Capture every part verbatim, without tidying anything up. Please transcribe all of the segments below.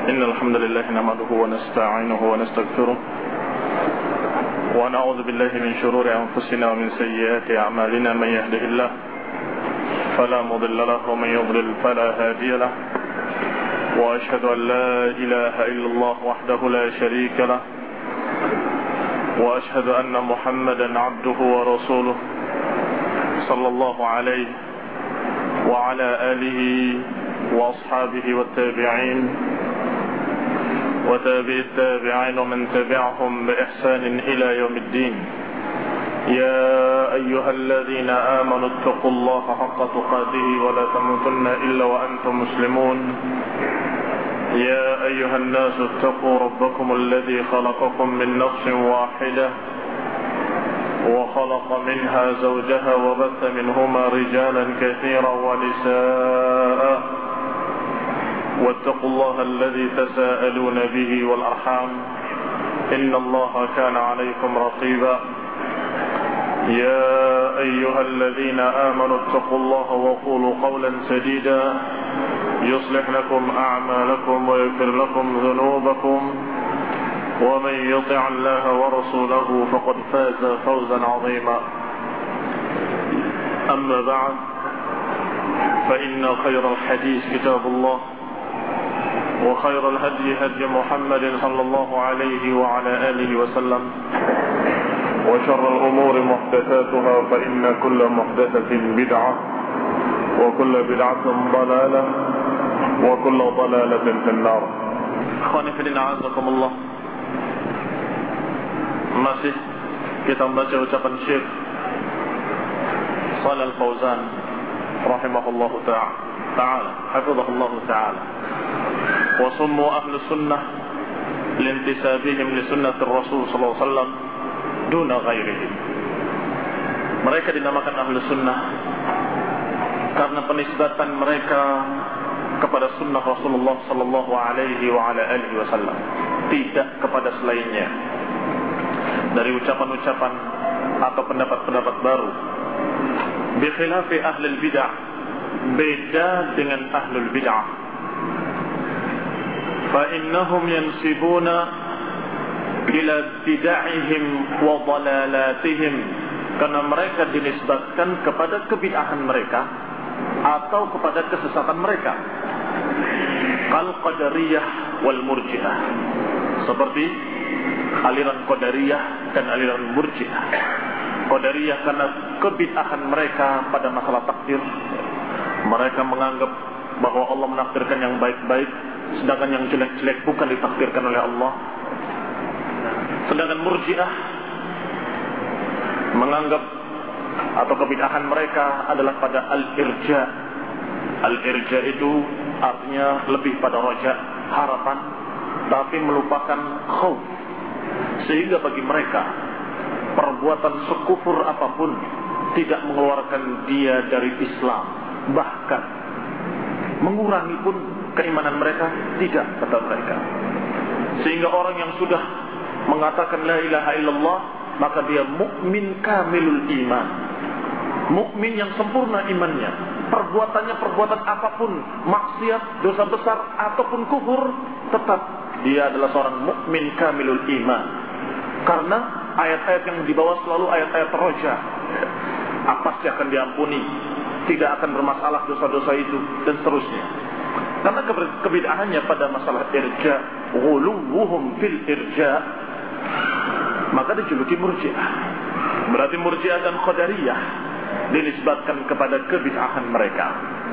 إن الحمد لله نحمده ونستعينه ونستغفره ونعوذ بالله من شرور أنفسنا ومن سيئات أعمالنا. من يهده الله فلا مضل له ومن يضلل فلا هادي له وأشهد أن لا إله إلا الله وحده لا شريك له وأشهد أن محمدا عبده ورسوله صلى الله عليه وعلى آله وأصحابه والتابعين وتابع التابعين ومن تبعهم بإحسان إلى يوم الدين. يا أيها الذين آمنوا اتقوا الله حق تقاته ولا تموتن إلا وأنتم مسلمون. يا أيها الناس اتقوا ربكم الذي خلقكم من نفس واحدة وخلق منها زوجها وبث منهما رجالا كثيرا ونساء واتقوا الله الذي تساءلون به والأرحام إن الله كان عليكم رقيبا. يا أيها الذين آمنوا اتقوا الله وقولوا قولا سديدا يصلح لكم أعمالكم ويغفر لكم ذنوبكم ومن يطع الله ورسوله فقد فاز فوزا عظيما. أما بعد فإن خير الحديث كتاب الله وخير الهدي هدي محمد صلى الله عليه وعلى آله وسلم وشر الأمور محدثاتها فإن كل محدثة بدعة وكل بدعة ضلالة وكل ضلالة في النار. Ikhwani fillah a'azakumullah. Masih kita membaca ucapan Syekh Shalih Al-Fauzan rahimahullahu ta'ala hafizahullahu ta'ala wa summu ahlu sunnah lintisabihim li sunnati Rasul sallallahu alaihi wasallam duna ghairihim. Mereka dinamakan ahlu sunnah karena penisbatan mereka kepada sunnah Rasulullah sallallahu alaihi wa ala alihi wasallam, tidak kepada selainnya dari ucapan-ucapan atau pendapat-pendapat baru. Bi khilafi ahlul bid'ah, beda dengan ahlul bid'ah. Fa innahum yansibuna ila bid'ahihim wa dhalalatihim, karena mereka dinisbatkan kepada kebid'ahan mereka atau kepada kesesatan mereka. Kal qadariyah wal murji'ah, seperti aliran qadariyah dan aliran murji'ah. Qadariyah karena kebid'ahan mereka pada masalah takdir. Mereka menganggap bahwa Allah menakdirkan yang baik-baik, sedangkan yang jelek-jelek bukan ditakdirkan oleh Allah. Sedangkan murji'ah menganggap atau kebid'ahan mereka adalah pada al-irja. Al-irja itu artinya lebih pada roja, harapan, tapi melupakan khauf. Sehingga bagi mereka perbuatan sekufur apapun tidak mengeluarkan dia dari Islam, bahkan mengurangi pun keimanan mereka tidak, kata mereka. Sehingga orang yang sudah mengatakan la ilaha illallah, maka dia mukmin kamilul iman, mukmin yang sempurna imannya. Perbuatannya perbuatan apapun, maksiat, dosa besar ataupun kufur, tetap dia adalah seorang mukmin kamilul iman. Karena ayat-ayat yang dibawa selalu ayat-ayat roja, pasti akan diampuni, tidak akan bermasalah dosa-dosa itu dan seterusnya. Karena kebid'ahannya pada masalah irja, ghuluwuhum fil irja, maka dijuluki murji'ah. Berarti murji'ah dan qadariyah dinisbatkan kepada kebid'ahan mereka.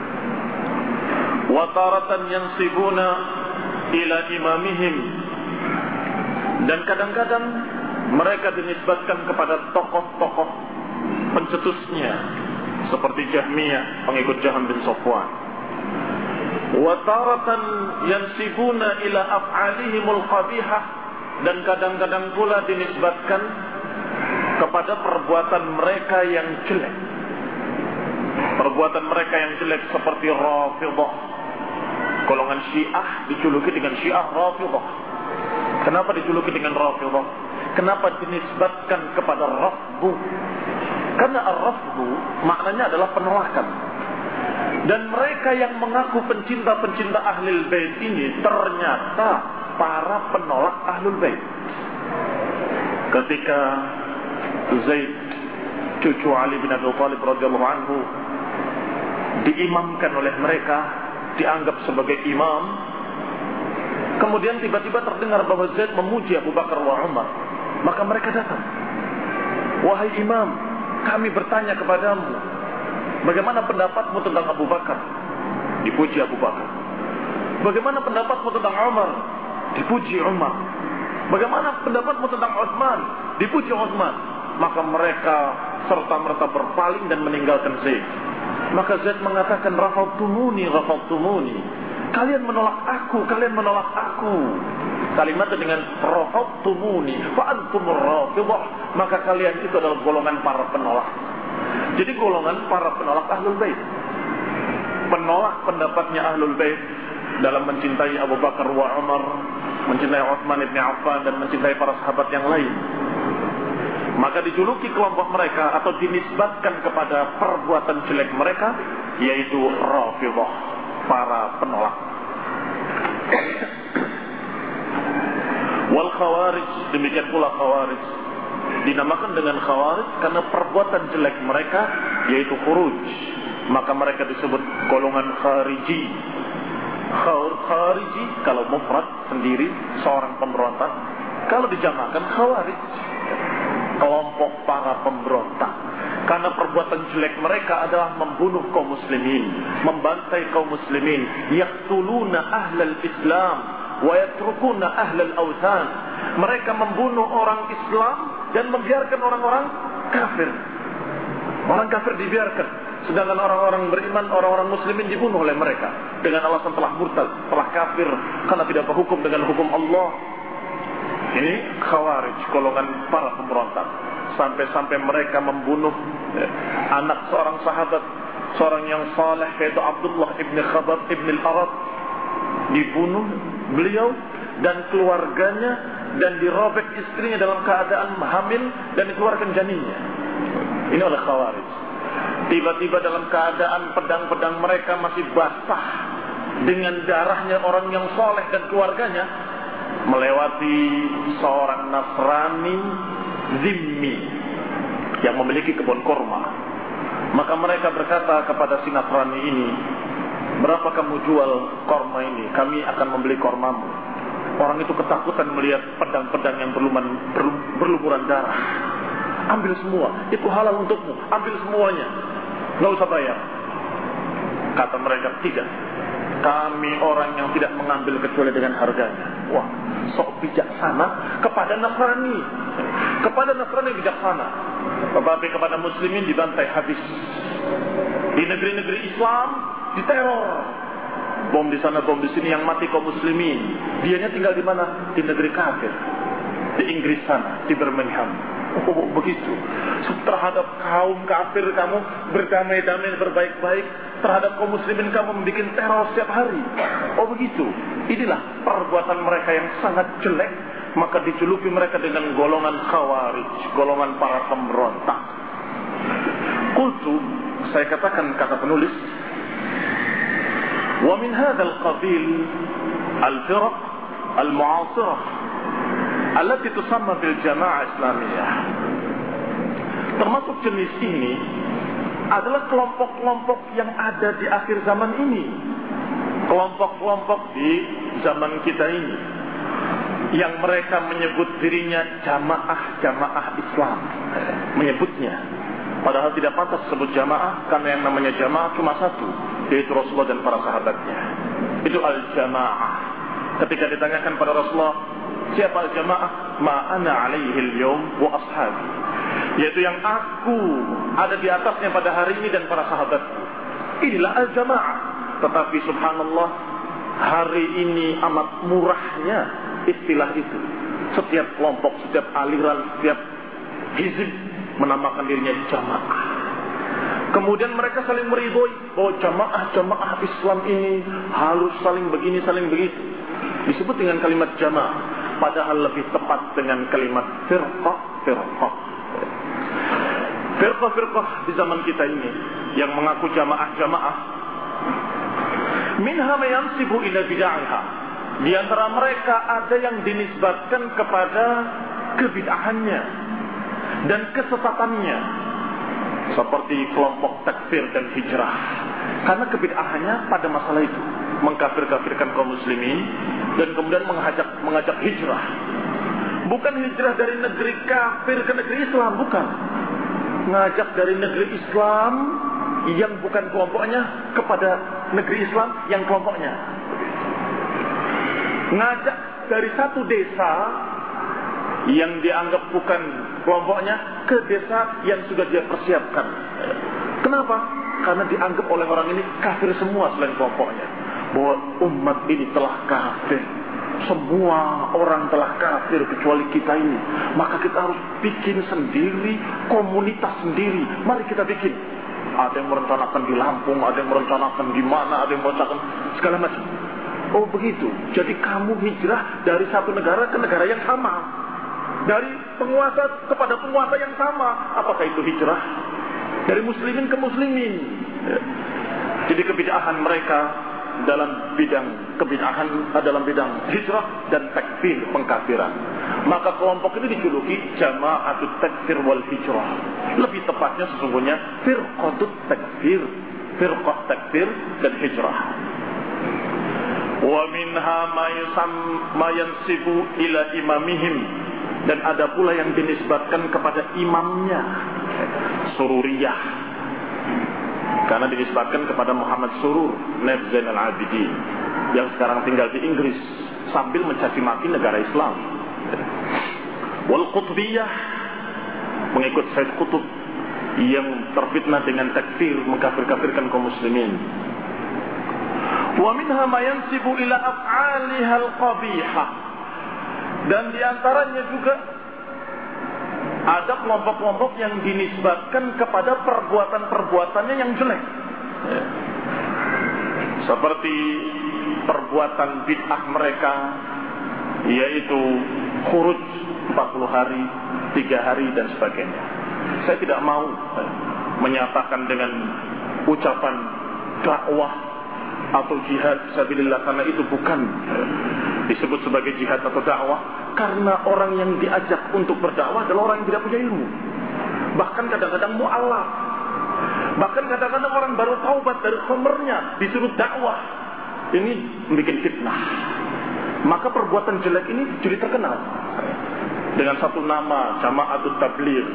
Wa taratan yansibuna ila imamihim, dan kadang-kadang mereka dinisbatkan kepada tokoh-tokoh pencetusnya seperti Jahmiyah, pengikut Jaham bin Safwan. Wa taratan yansibuna ila af'alihimul qabihah, dan kadang-kadang pula dinisbatkan kepada perbuatan mereka yang jelek. Perbuatan mereka yang jelek seperti Rafidhah. Golongan Syiah dijuluki dengan Syiah Rafidhah. Kenapa dijuluki dengan Rafidhah? Kenapa dinisbatkan kepada Rafdu? Karena Ar-Rafdu maknanya adalah penolakan. Dan mereka yang mengaku pencinta-pencinta Ahlul Bait ini ternyata para penolak Ahlul Bait. Ketika Zaid, cucu Ali bin Abi Thalib radhiyallahu anhu, diimamkan oleh mereka, dianggap sebagai imam, kemudian tiba-tiba terdengar bahwa Zaid memuji Abu Bakar wa Umar, maka mereka datang. Wahai imam, kami bertanya kepadamu, bagaimana pendapatmu tentang Abu Bakar? Dipuji Abu Bakar. Bagaimana pendapatmu tentang Umar? Dipuji Umar. Bagaimana pendapatmu tentang Utsman? Dipuji Utsman. Maka mereka serta-merta berpaling dan meninggalkan Zaid. Maka Zaid mengatakan, rafadtumuni, rafadtumuni. Kalian menolak aku, kalian menolak aku. Kalimatnya dengan rafadtumuni fa antumur rafidhah. Maka kalian itu adalah golongan para penolak. Jadi golongan para penolak Ahlul Bait. Penolak pendapatnya Ahlul Bait dalam mencintai Abu Bakar wa Umar, mencintai Utsman bin Affan, dan mencintai para sahabat yang lain. Maka dijuluki kelompok mereka atau dinisbatkan kepada perbuatan jelek mereka, yaitu Rafidhah, para penolak. Wal Khawarij, demikian pula Khawarij. Dinamakan dengan Khawarij karena perbuatan jelek mereka, yaitu khuruj. Maka mereka disebut golongan Khariji. Khariji kalau mufrad sendiri seorang pemberontak, kalau dijamakan Khawarij, kelompok para pemberontak. Karena perbuatan jelek mereka adalah membunuh kaum muslimin, membantai kaum muslimin, yaqtuluna ahlal Islam wa yatrukuna ahlal awthan. Mereka membunuh orang Islam dan membiarkan orang-orang kafir. Orang kafir dibiarkan, sedangkan orang-orang beriman, orang-orang muslimin dibunuh oleh mereka dengan alasan telah murtad, telah kafir karena tidak berhukum dengan hukum Allah. Ini Khawarij, golongan para pemberontak. Sampai-sampai mereka membunuh ya, anak seorang sahabat, seorang yang saleh, yaitu Abdullah ibn Khabab ibn al-Arad. Dibunuh beliau dan keluarganya, dan dirobek istrinya dalam keadaan hamil dan dikeluarkan janinnya. Ini oleh Khawarij. Tiba-tiba dalam keadaan pedang-pedang mereka masih basah dengan darahnya orang yang saleh dan keluarganya, melewati seorang Nasrani Zimmi yang memiliki kebun kurma. Maka mereka berkata kepada si Nasrani ini, berapa kamu jual kurma ini? Kami akan membeli kurmamu. Orang itu ketakutan melihat pedang-pedang yang berluman, berlumuran darah. Ambil semua, itu halal untukmu, ambil semuanya, gak usah bayar. Kata mereka, tidak, kami orang yang tidak mengambil kecuali dengan harganya. Wah, sok bijaksana kepada Nasrani, kepada Nasrani bijaksana. Tetapi kepada muslimin dibantai habis. Di negeri-negeri Islam diteror, bom di sana, bom di sini, yang mati kaum muslimin. Dianya tinggal di mana? Di negeri kafir, di Inggris sana, di Birmingham. Oh, begitu. Terhadap kaum kafir kamu berdamai-damai, berbaik-baik. Terhadap kaum muslimin kamu membuat teror setiap hari. Oh begitu. Inilah perbuatan mereka yang sangat jelek. Maka dijuluki mereka dengan golongan Khawarij, golongan para pemberontak. Qultu, saya katakan, kata penulis, wa min hadzal qabil al-firaq al-mu'asirah allati tusamma bil Jamaah Islamiyah. Termasuk jenis ini adalah kelompok-kelompok yang ada di akhir zaman ini. Kelompok-kelompok di zaman kita ini yang mereka menyebut dirinya jamaah-jamaah Islam. Menyebutnya, padahal tidak pantas sebut jamaah, karena yang namanya jamaah cuma satu, yaitu Rasulullah dan para sahabatnya. Itu al-jamaah. Ketika ditanyakan pada Rasulullah, siapa al-jamaah? Ma ana alaihi al-yawm wa ashabi. Yaitu yang aku ada di atasnya pada hari ini dan para sahabatku. Inilah al-jamaah. Tetapi subhanallah, hari ini amat murahnya istilah itu. Setiap kelompok, setiap aliran, setiap hizib menamakan dirinya jamaah. Kemudian mereka saling meridhoi bahwa jamaah-jamaah Islam ini harus saling begini, saling begitu. Disebut dengan kalimat jamaah, padahal lebih tepat dengan kalimat firqah, firqah. Firqah-firqah di zaman kita ini yang mengaku jamaah-jamaah, Minha ma yansibu ila bid'aha. Di antara mereka ada yang dinisbatkan kepada kebid'ahannya dan kesesatannya, seperti kelompok takfir dan hijrah. Karena kebid'ahannya pada masalah itu mengkafir-kafirkan kaum muslimin dan kemudian mengajak mengajak hijrah. Bukan hijrah dari negeri kafir ke negeri Islam, bukan. Ngajak dari negeri Islam yang bukan kelompoknya kepada negeri Islam yang kelompoknya. Ngajak dari satu desa yang dianggap bukan kelompoknya ke desa yang sudah dia persiapkan. Kenapa? Karena dianggap oleh orang ini kafir semua selain kelompoknya. Bahwa umat ini telah kafir. Semua orang telah kafir kecuali kita ini. Maka kita harus bikin sendiri, komunitas sendiri. Mari kita bikin. Ada yang merencanakan di Lampung, ada yang merencanakan di mana, ada yang merencanakan segala macam. Oh begitu. Jadi kamu hijrah dari satu negara ke negara yang sama, dari penguasa kepada penguasa yang sama. Apakah itu hijrah? Dari muslimin ke muslimin. Jadi kebid'ahan mereka dalam bidang kebid'ahan dalam bidang hijrah dan takfir, pengkafiran. Maka kelompok ini dijuluki Jama'atut Takfir wal Hijrah. Lebih tepatnya sesungguhnya firqatut takfir, firqah takfir dan hijrah. Wa minha ma yansibu ila imamihim, dan ada pula yang dinisbatkan kepada imamnya, Sururiyah, karena dinisbatkan kepada Muhammad Surur Naib Zainal Abidin yang sekarang tinggal di Inggris sambil mencaci maki negara Islam. Wal Qutbiyah, mengikut Said Qutb yang terfitnah dengan takfir, mengkafir-kafirkan kaum muslimin. Wa minha ma yansibu ila af'aliha al-qabihah, dan diantaranya juga ada kelompok-kelompok yang dinisbatkan kepada perbuatan-perbuatannya yang jelek, seperti perbuatan bid'ah mereka, yaitu khuruj empat puluh hari, tiga hari dan sebagainya. Saya tidak mau menyatakan dengan ucapan dakwah atau jihad fisabilillah, karena itu bukan disebut sebagai jihad atau dakwah, karena orang yang diajak untuk berdakwah adalah orang yang tidak punya ilmu. Bahkan kadang-kadang mu'allaf, bahkan kadang-kadang orang baru taubat dari khamrnya disuruh dakwah. Ini membuat fitnah. Maka perbuatan jelek ini jadi terkenal dengan satu nama, Jama'atut Tabligh,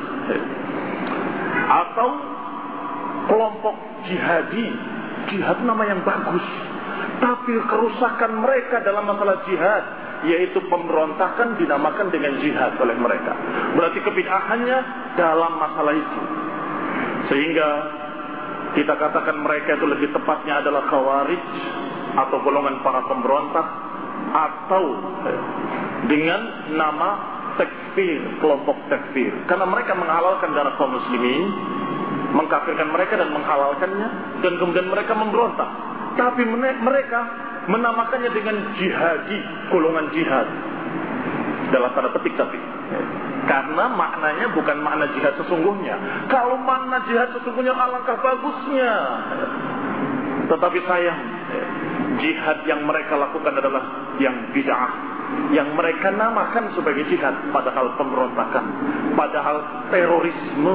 atau kelompok jihadi. Jihad nama yang bagus, tapi kerusakan mereka dalam masalah jihad, yaitu pemberontakan, dinamakan dengan jihad oleh mereka. Berarti kebid'ahannya dalam masalah itu, sehingga kita katakan mereka itu lebih tepatnya adalah khawarij atau golongan para pemberontak, atau dengan nama takfir, kelompok takfir, karena mereka menghalalkan darah kaum muslimin, mengkafirkan mereka dan menghalalkannya, dan kemudian mereka memberontak. Tapi mereka menamakannya dengan jihadi, golongan jihad dalam tanda petik, tapi karena maknanya bukan makna jihad sesungguhnya. Kalau makna jihad sesungguhnya alangkah bagusnya, tetapi sayang, jihad yang mereka lakukan adalah yang bid'ah, yang mereka namakan sebagai jihad, padahal pemberontakan, padahal terorisme.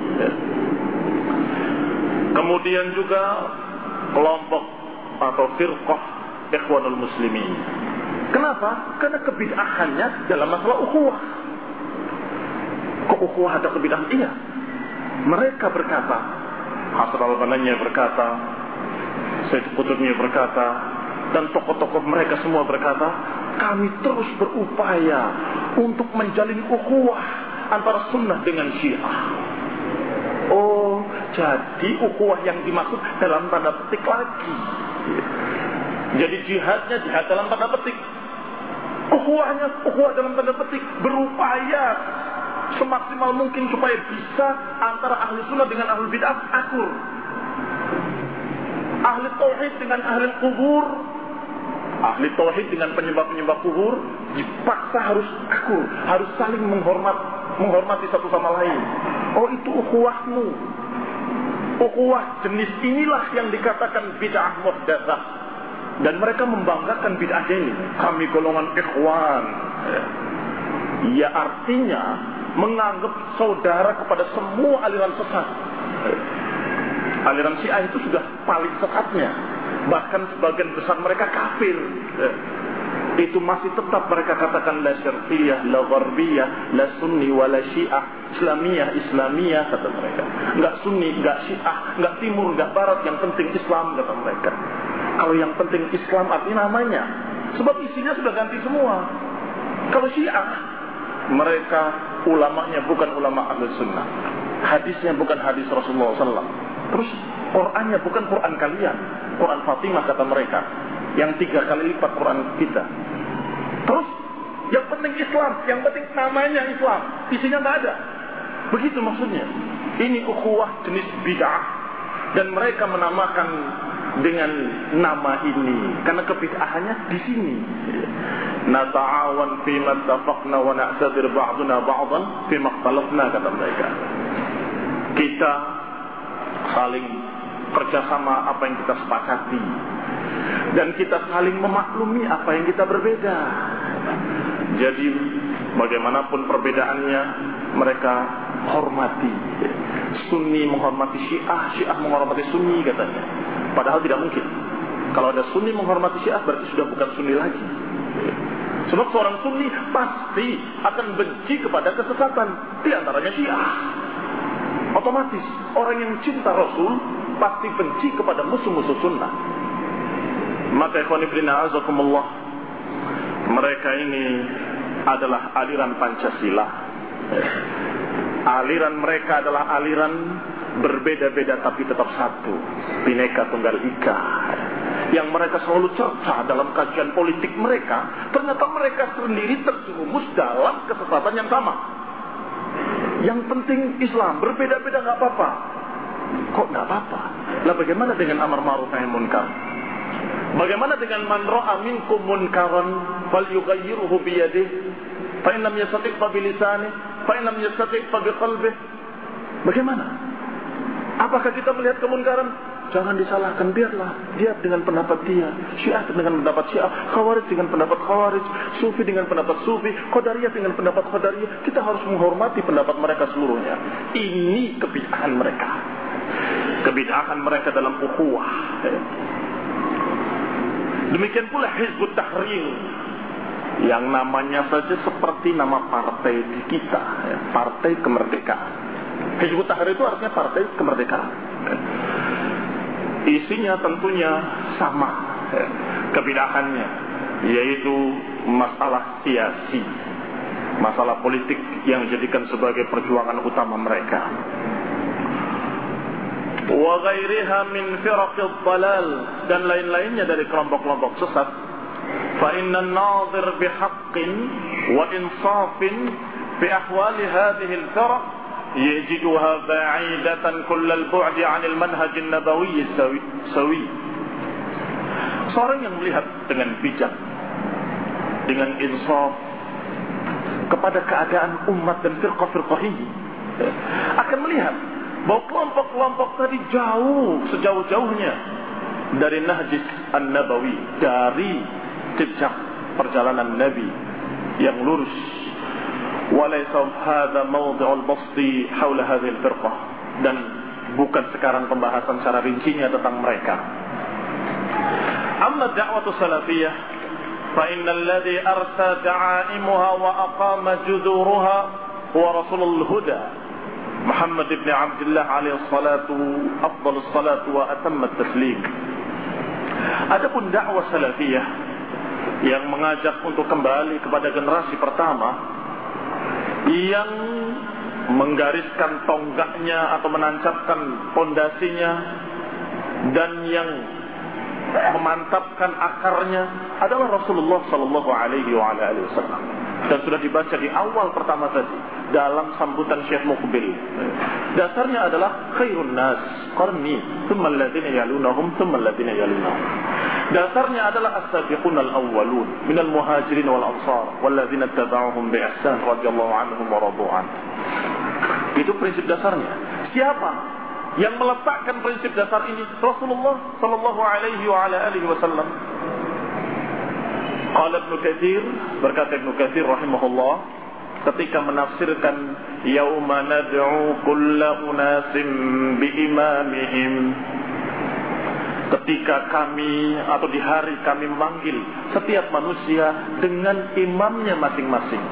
Kemudian juga kelompok atau firqah Ikhwanul Muslimin. Kenapa? Karena kebid'ahannya dalam masalah ukhuwah. Kok ukhuwah ada kebid'ahan? Iya. Mereka berkata, Hasan al-Bananya berkata, Said Qutbnya berkata, dan tokoh-tokoh mereka semua berkata, kami terus berupaya untuk menjalin ukhuwah antara sunnah dengan syiah. Oh, jadi ukhuwah yang dimaksud dalam tanda petik lagi. Jadi jihadnya jihad dalam tanda petik, ukhuwahnya ukhuwah dalam tanda petik, berupaya semaksimal mungkin supaya bisa antara ahli sunnah dengan ahli bid'ah akur, ahli tauhid dengan ahli kubur, ahli tauhid dengan penyembah-penyembah kubur dipaksa harus akur, harus saling menghormat, menghormati satu sama lain. Oh, itu ukhuwahmu. Ukhuwah jenis inilah yang dikatakan bid'ah muhdatsah. Dan mereka membanggakan bid'ahnya ini. Kami golongan ikhwan. Ya artinya menganggap saudara kepada semua aliran sesat. Aliran Syiah itu sudah paling sesatnya. Bahkan sebagian besar mereka kafir. Itu masih tetap mereka katakan la syarqiyah, la gharbiyah, la sunni, wa la syiah, islamiyah, islamiyah, kata mereka. Enggak sunni, enggak syiah, enggak timur, enggak barat, yang penting Islam, kata mereka. Kalau yang penting Islam artinya namanya. Sebab isinya sudah ganti semua. Kalau syiah, mereka ulamanya bukan ulama ahli sunnah. Hadisnya bukan hadis Rasulullah sallallahu alaihi wasallam. Terus Qurannya bukan Quran kalian, Quran Fatimah, kata mereka, yang tiga kali lipat Quran kita. Terus yang penting Islam, yang penting namanya Islam, isinya nggak ada. Begitu maksudnya. Ini ukhuwah jenis bid'ah, dan mereka menamakan dengan nama ini karena kebid'ahannya di sini. Nata'awan fi ma ittafaqna wa na'tadir ba'duna ba'dan fi ma ikhtalafna, kata mereka. Kita saling kerjasama apa yang kita sepakati, dan kita saling memaklumi apa yang kita berbeda. Jadi bagaimanapun perbedaannya, mereka hormati. Sunni menghormati Syiah, Syiah menghormati Sunni, katanya. Padahal tidak mungkin. Kalau ada Sunni menghormati Syiah, berarti sudah bukan Sunni lagi. Sebab seorang Sunni pasti akan benci kepada kesesatan, di antaranya Syiah. Otomatis orang yang cinta Rasul pasti benci kepada musuh-musuh sunnah. Maka ikhwan fillah azakumullah, mereka ini adalah aliran Pancasila. Aliran mereka adalah aliran berbeda-beda tapi tetap satu, Bhinneka Tunggal Ika. Yang mereka selalu cerca dalam kajian politik mereka, ternyata mereka sendiri terjerumus dalam kesesatan yang sama. Yang penting Islam, berbeda-beda nggak apa-apa. Kok nggak apa-apa? Lah bagaimana dengan amar ma'ruf nahi munkar? Bagaimana dengan man ra'a minkum munkaran falyughayyirhu bi yadihi, fa in lam yastati' fa bi lisanihi, fa in lam yastati' fa bi qalbihi? Bagaimana? Apakah kita melihat kemunkaran? Jangan disalahkan, biarlah dia dengan pendapat dia, Syiah dengan pendapat Syiah, Khawarij dengan pendapat Khawarij, Sufi dengan pendapat Sufi, Qadariyah dengan pendapat Qadariyah. Kita harus menghormati pendapat mereka seluruhnya. Ini kebid'ahan mereka. Kebid'ahan mereka dalam ukhuwah. Demikian pula Hizbut Tahrir, yang namanya saja seperti nama partai di kita, Partai Kemerdekaan. Hizbut Tahrir itu artinya Partai Kemerdekaan. Isinya tentunya sama kebid'ahannya, yaitu masalah siasi, masalah politik yang dijadikan sebagai perjuangan utama mereka. Wa ghairiha min firaqid dhalal, dan lain-lainnya dari kelompok-kelompok sesat. Fa inna an-nadhir bihaqqin wa insafin fi ahwali hadhihi al-firaq yajiduha ba'idatan kullal bu'di 'anil manhaj an-nabawi sawi. Seorang yang melihat dengan bijak, dengan insaf kepada keadaan umat dan firqah-firqah ini, akan melihat bahwa kelompok-kelompok tadi jauh, sejauh-jauhnya dari nahjis an-nabawi, dari jejak perjalanan Nabi yang lurus. Walaysa hadha mawdi'ul basti haula hadhil firqah, dan bukan sekarang pembahasan secara rincinya tentang mereka. Amma da'watu salafiyah fa innal ladzi arsa da'aimuha wa aqama juduruha huwa rasulul huda Muhammad ibn Abdullah alaihi salatu afdhalus salatu wa atammat taslim. Adapun dakwah salafiyah yang mengajak untuk kembali kepada generasi pertama, yang menggariskan tonggaknya atau menancapkan pondasinya dan yang memantapkan akarnya adalah Rasulullah sallallahu alaihi wasallam. Dan sudah dibaca di awal pertama tadi dalam sambutan Syekh Muqbil. Dasarnya adalah khairun nas qarni, thumma alladziina yalunahum, thumma alladziina yalunahum. Dasarnya adalah as-sabiqun al-awwalun minal muhajirin wal ansar walladziina tabauhum bi ihsan radhiyallahu anhum wa radu an. Itu prinsip dasarnya. Siapa yang meletakkan prinsip dasar ini? Rasulullah sallallahu alaihi wa ala alihi wasallam. Qala Ibnu Katsir, berkata Ibnu Katsir rahimahullah ketika menafsirkan yauma nad'u kulla unasim biimamihim, ketika kami atau di hari kami memanggil setiap manusia dengan imamnya masing-masing.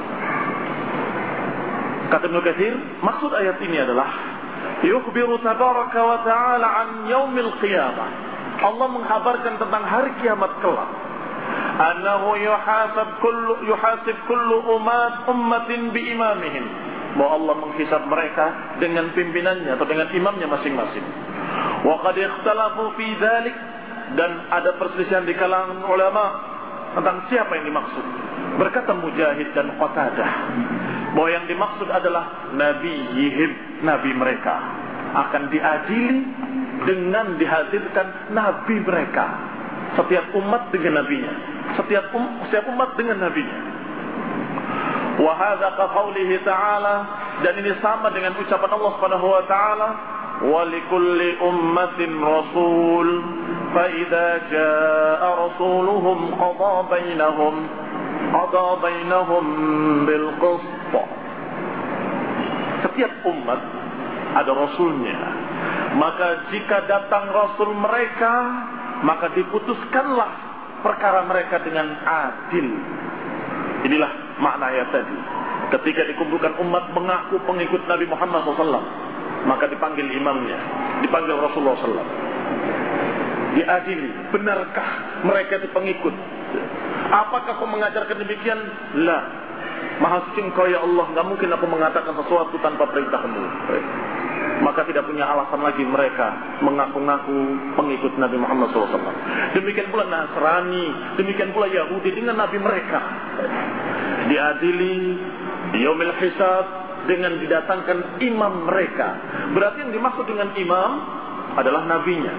Kata Ibnu Katsir, maksud ayat ini adalah yukhbiru tabaraka wa ta'ala an yaumil qiyamah. Allah menghabarkan tentang hari kiamat kelak. Annahu yuhasab kullu yuhasib kullu umat ummatin biimamihim. Bahwa Allah menghisab mereka dengan pimpinannya atau dengan imamnya masing-masing. Wa qad ikhtalafu fi dzalik, dan ada perselisihan di kalangan ulama tentang siapa yang dimaksud. Berkata Mujahid dan Qatadah bahwa yang dimaksud adalah nabiyihim, nabi mereka akan diadili dengan dihadirkan nabi mereka. Setiap umat dengan nabinya, setiap um, setiap umat dengan nabinya. Wa hadza ka qaulihi ta'ala, dan ini sama dengan ucapan Allah Subhanahu wa ta'ala, wa likulli ummatin rasul fa idza jaa rasuluhum qada bainahum qada bainahum bil qist. Setiap umat ada rasulnya, maka jika datang rasul mereka, maka diputuskanlah perkara mereka dengan adil. Inilah makna ayat tadi. Ketika dikumpulkan umat mengaku pengikut Nabi Muhammad shallallahu alaihi wasallam, maka dipanggil imamnya, dipanggil Rasulullah shallallahu alaihi wasallam. Diadili, benarkah mereka itu pengikut? Apakah kau mengajarkan demikian? La. Maha suci Engkau ya Allah, gak mungkin aku mengatakan sesuatu tanpa perintahmu. Maka tidak punya alasan lagi mereka mengaku-ngaku pengikut Nabi Muhammad shallallahu alaihi wasallam. Demikian pula Nasrani, demikian pula Yahudi dengan Nabi mereka. Diadili di yaumil hisab dengan didatangkan imam mereka. Berarti yang dimaksud dengan imam adalah nabinya.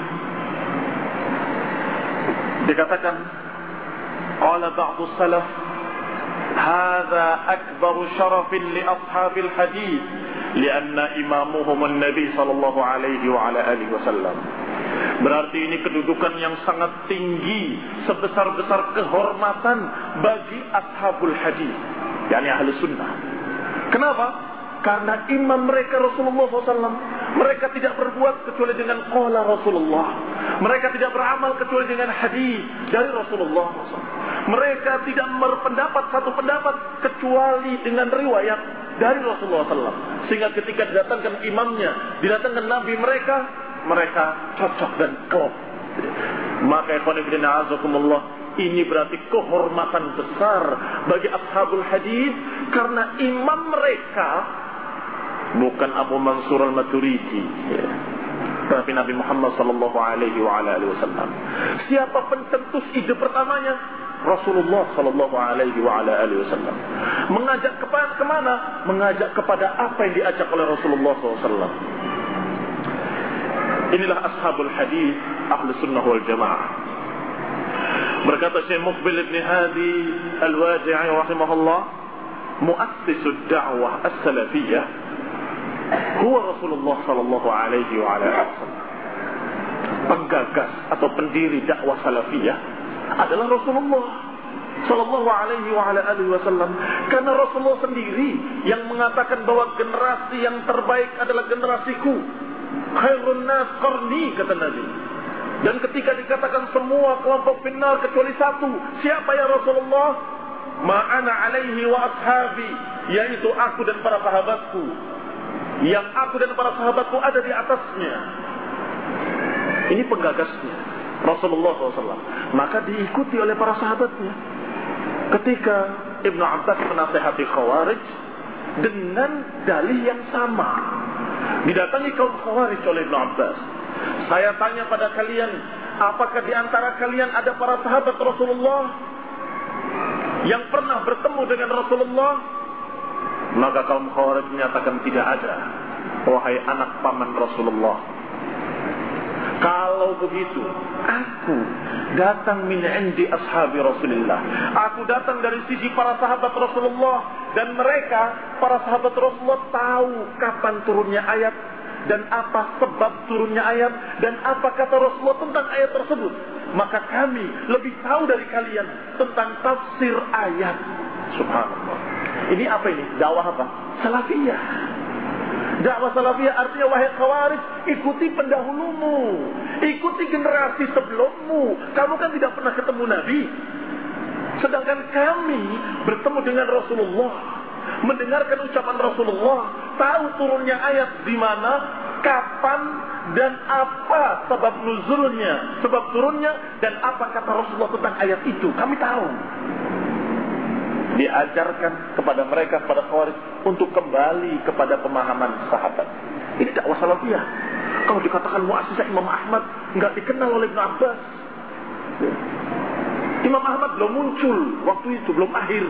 Dikatakan qala ba'du salaf hadza akbaru syarafin li ashabil hadits lianna imamuhum an-nabi sallallahu alaihi wa ala alihi wasallam. Berarti ini kedudukan yang sangat tinggi, sebesar-besar kehormatan bagi ashabul hadis, yakni ahli sunnah. Kenapa? Karena imam mereka Rasulullah shallallahu alaihi wasallam. Mereka tidak berbuat kecuali dengan qala Rasulullah. Mereka tidak beramal kecuali dengan hadis dari Rasulullah shallallahu alaihi wasallam. Mereka tidak berpendapat satu pendapat kecuali dengan riwayat dari Rasulullah shallallahu alaihi wasallam. Sehingga ketika didatangkan imamnya, didatangkan nabi mereka, mereka cocok dan klop. Maka ikhwan fillah azakumullah, ini berarti kehormatan besar bagi ashabul hadis, karena imam mereka bukan Abu Mansur al-Maturidi, ya, tapi Nabi Muhammad sallallahu alaihi wa ala alihi wasallam. Siapa pencetus ide pertamanya? Rasulullah sallallahu alaihi wa ala alihi wasallam. Mengajak kepada kemana? Mengajak kepada apa yang diajak oleh Rasulullah sallallahu alaihi wasallam. Inilah ashabul hadis, ahli sunnah wal jamaah. Berkata Syekh Muqbil ibn Hadi al-Wadi'i rahimahullah, muassis ad-da'wah as-salafiyyah huwa Rasulullah sallallahu alaihi wa ala alihi wasallam. Penggagas atau pendiri dakwah salafiyah adalah Rasulullah sallallahu alaihi wa ala alihi wasallam. Karena Rasulullah sendiri yang mengatakan bahwa generasi yang terbaik adalah generasiku. Khairun nas qarni, kata Nabi. Dan ketika dikatakan semua kelompok finnar kecuali satu, siapa ya Rasulullah? Ma'ana alaihi wa ashabi, yaitu aku dan para sahabatku. Yang aku dan para sahabatku ada di atasnya. Ini penggagasnya Rasulullah shallallahu alaihi wasallam. Maka diikuti oleh para sahabatnya. Ketika Ibnu Abbas menasihati Khawarij dengan dalih yang sama, didatangi kaum Khawarij oleh Ibnu Abbas. Saya tanya pada kalian, apakah di antara kalian ada para sahabat Rasulullah yang pernah bertemu dengan Rasulullah? Maka kaum Khawarij menyatakan tidak ada. Wahai anak paman Rasulullah, kalau begitu, aku datang min indi ashabi Rasulullah. Aku datang dari sisi para sahabat Rasulullah, dan mereka, para sahabat Rasulullah, tahu kapan turunnya ayat, dan apa sebab turunnya ayat dan apa kata Rasulullah tentang ayat tersebut. Maka kami lebih tahu dari kalian tentang tafsir ayat. Subhanallah. Ini apa ini? Dakwah apa? Salafiyah. Dakwah salafiyah artinya, wahai Khawarij, ikuti pendahulumu, ikuti generasi sebelummu. Kamu kan tidak pernah ketemu Nabi, sedangkan kami bertemu dengan Rasulullah, mendengarkan ucapan Rasulullah, tahu turunnya ayat di mana, kapan, dan apa sebab nuzulnya, sebab turunnya, dan apa kata Rasulullah tentang ayat itu. Kami tahu. Diajarkan kepada mereka, kepada Khawarij, untuk kembali kepada pemahaman sahabat. Ini dakwah salafiyah. Kalau dikatakan muassisah Imam Ahmad, nggak dikenal oleh Ibn Abbas. Imam Ahmad belum muncul waktu itu, belum akhir.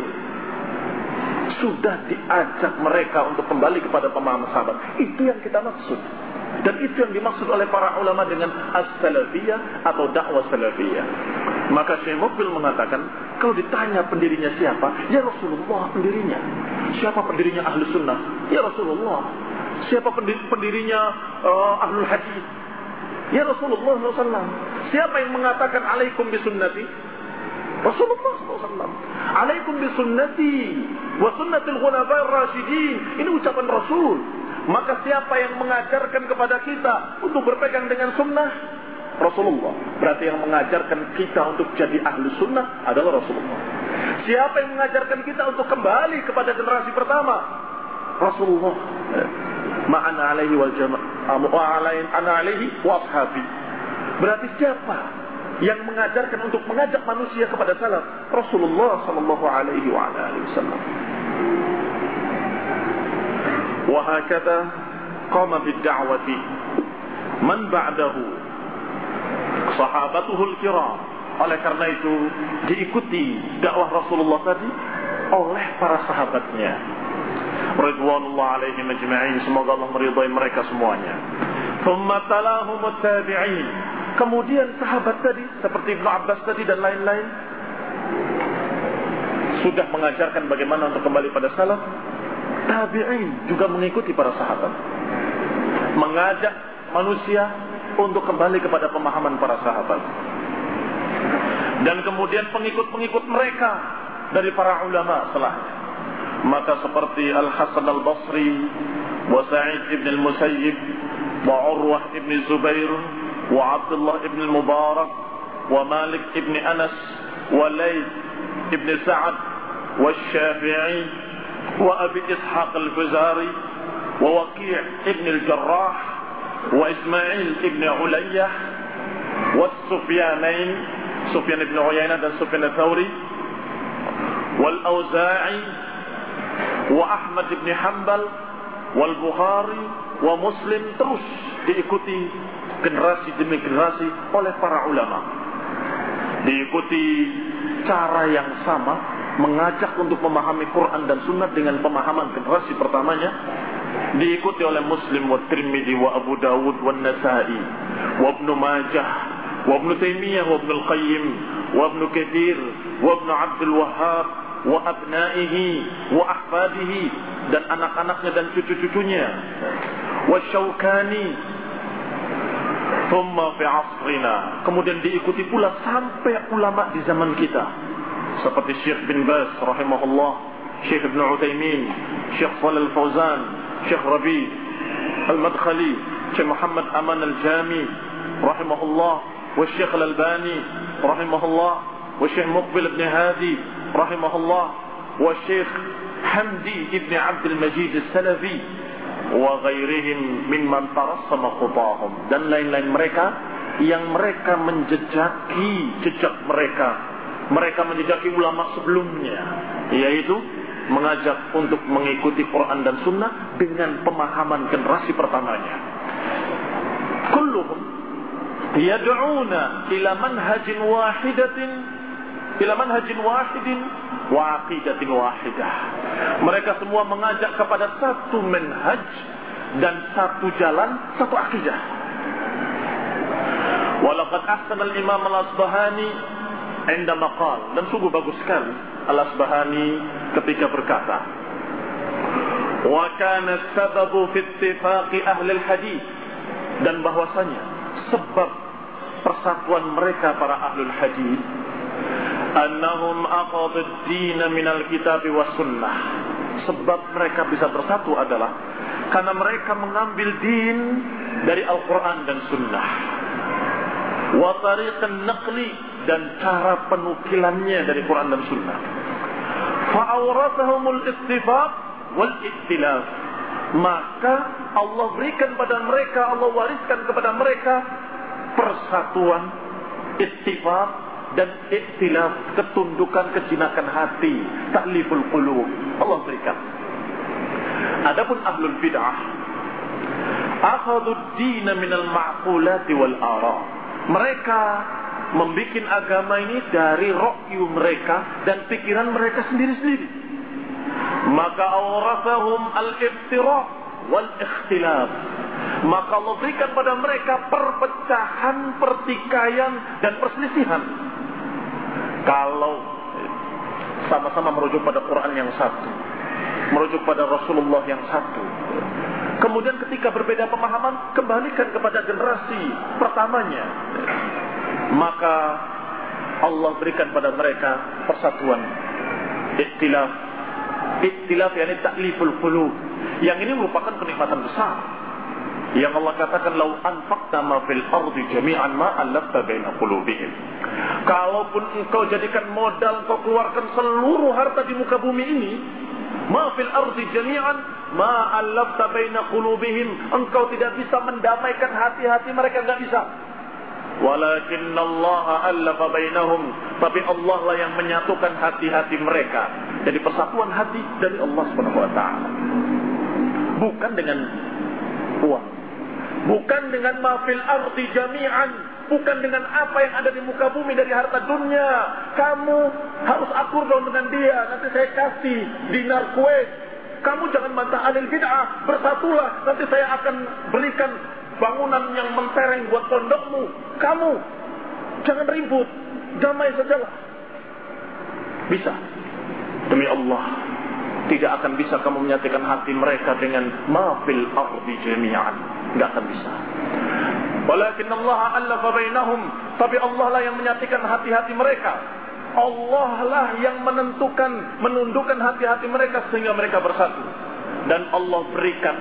Sudah diajak mereka untuk kembali kepada pemahaman sahabat. Itu yang kita maksud. Dan itu yang dimaksud oleh para ulama dengan as-salafiyah atau dakwah salafiyah. Maka Syekh Muqbil mengatakan, kalau ditanya pendirinya siapa, ya Rasulullah pendirinya. Siapa pendirinya Ahlus Sunnah? Ya Rasulullah. Siapa pendirinya uh, Ahlul Hadis? Ya Rasulullah shallallahu alaihi wasallam. Siapa yang mengatakan alaikum bisunnati? Rasulullah shallallahu alaihi wasallam. Alaikum bisunnati wa sunnatul khulafa'ir rasyidin. Ini ucapan Rasul. Maka siapa yang mengajarkan kepada kita untuk berpegang dengan sunnah? Rasulullah. Berarti yang mengajarkan kita untuk jadi ahlu sunnah adalah Rasulullah. Siapa yang mengajarkan kita untuk kembali kepada generasi pertama? Rasulullah. Ma'ana alaihi wal jamaah wa'alain ana alaihi wa ashabi. Berarti siapa yang mengajarkan untuk mengajak manusia kepada salaf? Rasulullah sallallahu alaihi wa alihi wasallam. Wa hakadha qama bid-da'wati man ba'dahu sahabatuhul kiram. Oleh karena itu diikuti dakwah Rasulullah tadi oleh para sahabatnya, ridwanullah alaihim ajma'in. Semoga Allah meridai mereka semuanya. Thumma talahumut tabi'in. Kemudian sahabat tadi seperti Ibnu Abbas tadi dan lain-lain sudah mengajarkan bagaimana untuk kembali pada salaf. Tabi'in juga mengikuti para sahabat, mengajak manusia untuk kembali kepada pemahaman para sahabat. Dan kemudian pengikut-pengikut mereka dari para ulama setelahnya. Maka seperti Al-Hasan Al-Basri, wa Sa'id ibn Al-Musayyib, wa Urwah ibn Zubair, wa Abdullah ibn Mubarak, wa Malik ibn Anas, wa Layth ibn Sa'ad, wa Syafi'i, wa Abi Ishaq Al-Fuzari, wa Waqi' ibn Al-Jarrah, wa Ismail ibn Ulayyah, wa Sufyanain, Sufyan ibn Uyainah dan Sufyan Al-Thawri, wal Auza'i, wa Ahmad ibn Hanbal, wal Bukhari, wa Muslim. Terus diikuti generasi demi generasi oleh para ulama. Diikuti cara yang sama, mengajak untuk memahami Quran dan Sunnah dengan pemahaman generasi pertamanya. Diikuti oleh Muslim, wa Tirmidzi, wa Abu Dawud, wa Nasa'i, wa Ibnu Majah, wa Ibnu Taimiyah, wa Ibnu Qayyim, wa Ibnu Katsir, wa Ibnu Abdul Wahhab, wa abnaihi, wa ahfadihi, dan anak-anaknya dan cucu-cucunya, wa Syaukani, thumma fi asrina. Kemudian diikuti pula sampai ulama di zaman kita seperti Syekh bin Baz rahimahullah, Syekh Ibn Utsaimin, Syekh Shalih Al-Fauzan, Syekh Rabi Al-Madkhali, Syekh Muhammad Aman Al-Jami rahimahullah, wa Syekh Al-Albani rahimahullah, wa Syekh Muqbil ibn Hadi rahimahullah, wa Syekh Hamdi ibn Abdul Majid Al-Salafi, wa ghairihim mimman tarassama khutahum. Dan lain-lain mereka yang mereka menjejaki jejak mereka. Mereka menjejaki ulama sebelumnya, yaitu mengajak untuk mengikuti Quran dan Sunnah dengan pemahaman generasi pertamanya. Kulluhum yad'una ila manhajin wahidatin, ila manhajin wahidin wa aqidatin wahidah. Mereka semua mengajak kepada satu manhaj dan satu jalan, satu akidah. Walaqad ahsana al-Imam Al-Asbahani inda maqal, dan sungguh bagus sekali Al-Asbahani ketika berkata, wa kana sababu fi ittifaqi ahli al-hadis, dan bahwasanya sebab persatuan mereka para ahlul hadis, annahum aqadu ad-din min al-kitab was sunnah, sebab mereka bisa bersatu adalah karena mereka mengambil din dari Al-Quran dan Sunnah, wa tariqan naqli, dan cara penukilannya dari Quran dan Sunnah. Fa'awrathahumul ittifaq wal iktilaf, maka Allah berikan pada mereka, Allah wariskan kepada mereka persatuan, ittifaq dan iktilaf, ketundukan, kejinakan hati, ta'liful qulub, Allah berikan. Adapun ahlul bid'ah, akhadud din minal ma'qulati wal ara, mereka membikin agama ini dari ra'yu mereka dan pikiran mereka sendiri-sendiri. Maka awrathahum al-iftira' wal ikhtilaf, maka Allah berikan pada mereka perpecahan, pertikaian dan perselisihan. Kalau sama-sama merujuk pada Quran yang satu, merujuk pada Rasulullah yang satu, kemudian ketika berbeda pemahaman, kembalikan kepada generasi pertamanya, maka Allah berikan pada mereka persatuan, iktilaf. Iktilaf yakni ta'liful qulub, yang ini merupakan kenikmatan besar yang Allah katakan, lau anfaqta ma fil ardi jami'an ma allafta baina qulubihim. Kalaupun engkau jadikan modal, engkau keluarkan seluruh harta di muka bumi ini, ma fil ardi jami'an ma allafta baina qulubihim, engkau tidak bisa mendamaikan hati-hati mereka, enggak bisa. Walakinna Allah allafa bainahum, tapi Allah lah yang menyatukan hati-hati mereka. Jadi persatuan hati dari Allah Subhanahu wa taala. Bukan dengan uang, bukan dengan ma fil ardi jami'an, bukan dengan apa yang ada di muka bumi dari harta dunia. Kamu harus akur dong dengan dia, nanti saya kasih dinar Kuwait. Kamu jangan bantah alil bid'ah, bersatulah, nanti saya akan berikan bangunan yang mentereng buat pondokmu. Kamu jangan ribut, damai sajalah. Bisa, demi Allah, tidak akan bisa kamu menyatukan hati mereka dengan ma fil ardi jami'an, enggak akan bisa. Walakin Allah allafa bainahum, tapi Allah lah yang menyatukan hati-hati mereka. Allah lah yang menentukan, menundukkan hati-hati mereka sehingga mereka bersatu. Dan Allah berikan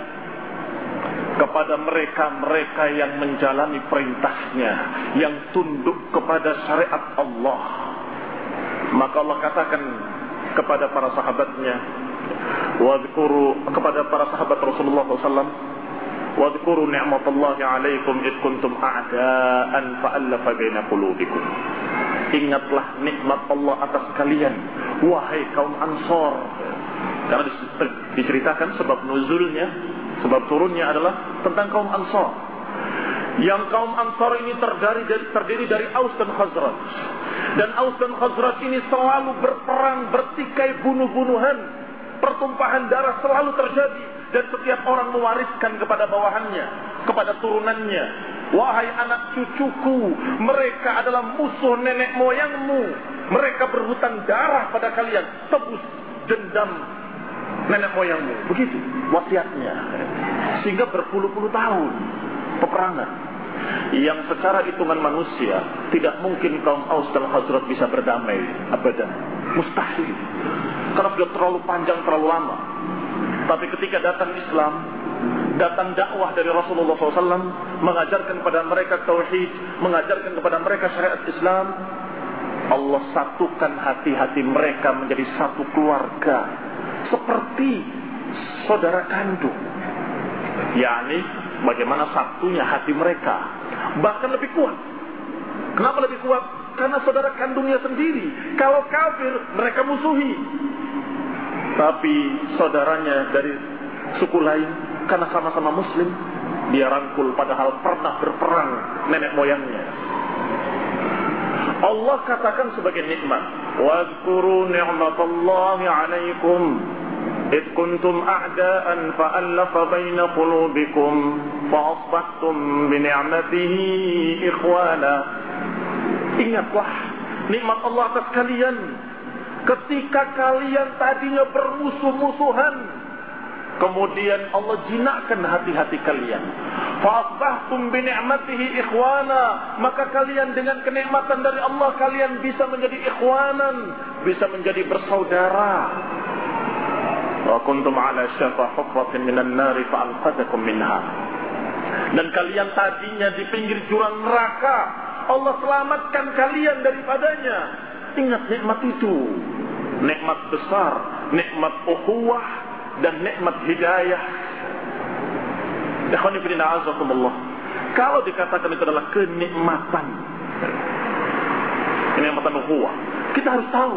kepada mereka-mereka yang menjalani perintahnya, yang tunduk kepada syariat Allah. Maka Allah katakan kepada para sahabatnya, wadhkuru, kepada para sahabat Rasulullah shallallahu alaihi wasallam, wadhkuru ni'matallahi alaikum id kuntum a'daan fa'allafa baina qulubikum. Ingatlah nikmat Allah atas kalian, wahai kaum Ansar. Karena diceritakan sebab nuzulnya, sebab turunnya adalah tentang kaum Ansar. Yang kaum Ansar ini terdiri dari, terdiri dari Aus dan Khazraj. Dan Aus dan Khazraj ini selalu berperang, bertikai, bunuh-bunuhan, pertumpahan darah selalu terjadi. Dan setiap orang mewariskan kepada bawahannya, kepada turunannya. Wahai anak cucuku, mereka adalah musuh nenek moyangmu. Mereka berhutang darah pada kalian, tebus dendam nenek moyangmu. Begitu wasiatnya. Sehingga berpuluh-puluh tahun peperangan yang secara hitungan manusia tidak mungkin kaum Aus dan Khazraj bisa berdamai abadan, mustahil, karena sudah terlalu panjang, terlalu lama. Tapi ketika datang Islam, datang dakwah dari Rasulullah shallallahu alaihi wasallam, mengajarkan kepada mereka tauhid, mengajarkan kepada mereka syariat Islam, Allah satukan hati-hati mereka menjadi satu keluarga, seperti saudara kandung. yakni bagaimana satunya hati mereka, bahkan lebih kuat. Kenapa lebih kuat? Karena saudara kandungnya sendiri. Kalau kafir mereka musuhi, tapi saudaranya dari suku lain, karena sama-sama muslim, dia rangkul padahal pernah berperang nenek moyangnya. Allah katakan sebagai nikmat, wazkuru ni'matallahi 'alaikum id kuntum a'daan fa'allafa baina qulubikum fa'asbahtum bi ni'matihi ikhwana. Ingatlah nikmat Allah atas kalian ketika kalian tadinya bermusuh-musuhan, Kemudian Allah jinakkan hati-hati kalian. Fa'asbahtum bi ni'matihi ikhwana, maka kalian dengan kenikmatan dari Allah kalian bisa menjadi ikhwanan, bisa menjadi bersaudara. Wa kuntum ala syafa hufratin minan nari fa'anqadhakum minha. Dan kalian tadinya di pinggir jurang neraka, Allah selamatkan kalian daripadanya. Ingat nikmat itu, nikmat besar, nikmat ukhuwah dan nikmat hidayah. Ikhwani fillah azakumullah. Kalau dikatakan itu adalah kenikmatan, kenikmatan ukhuwah, kita harus tahu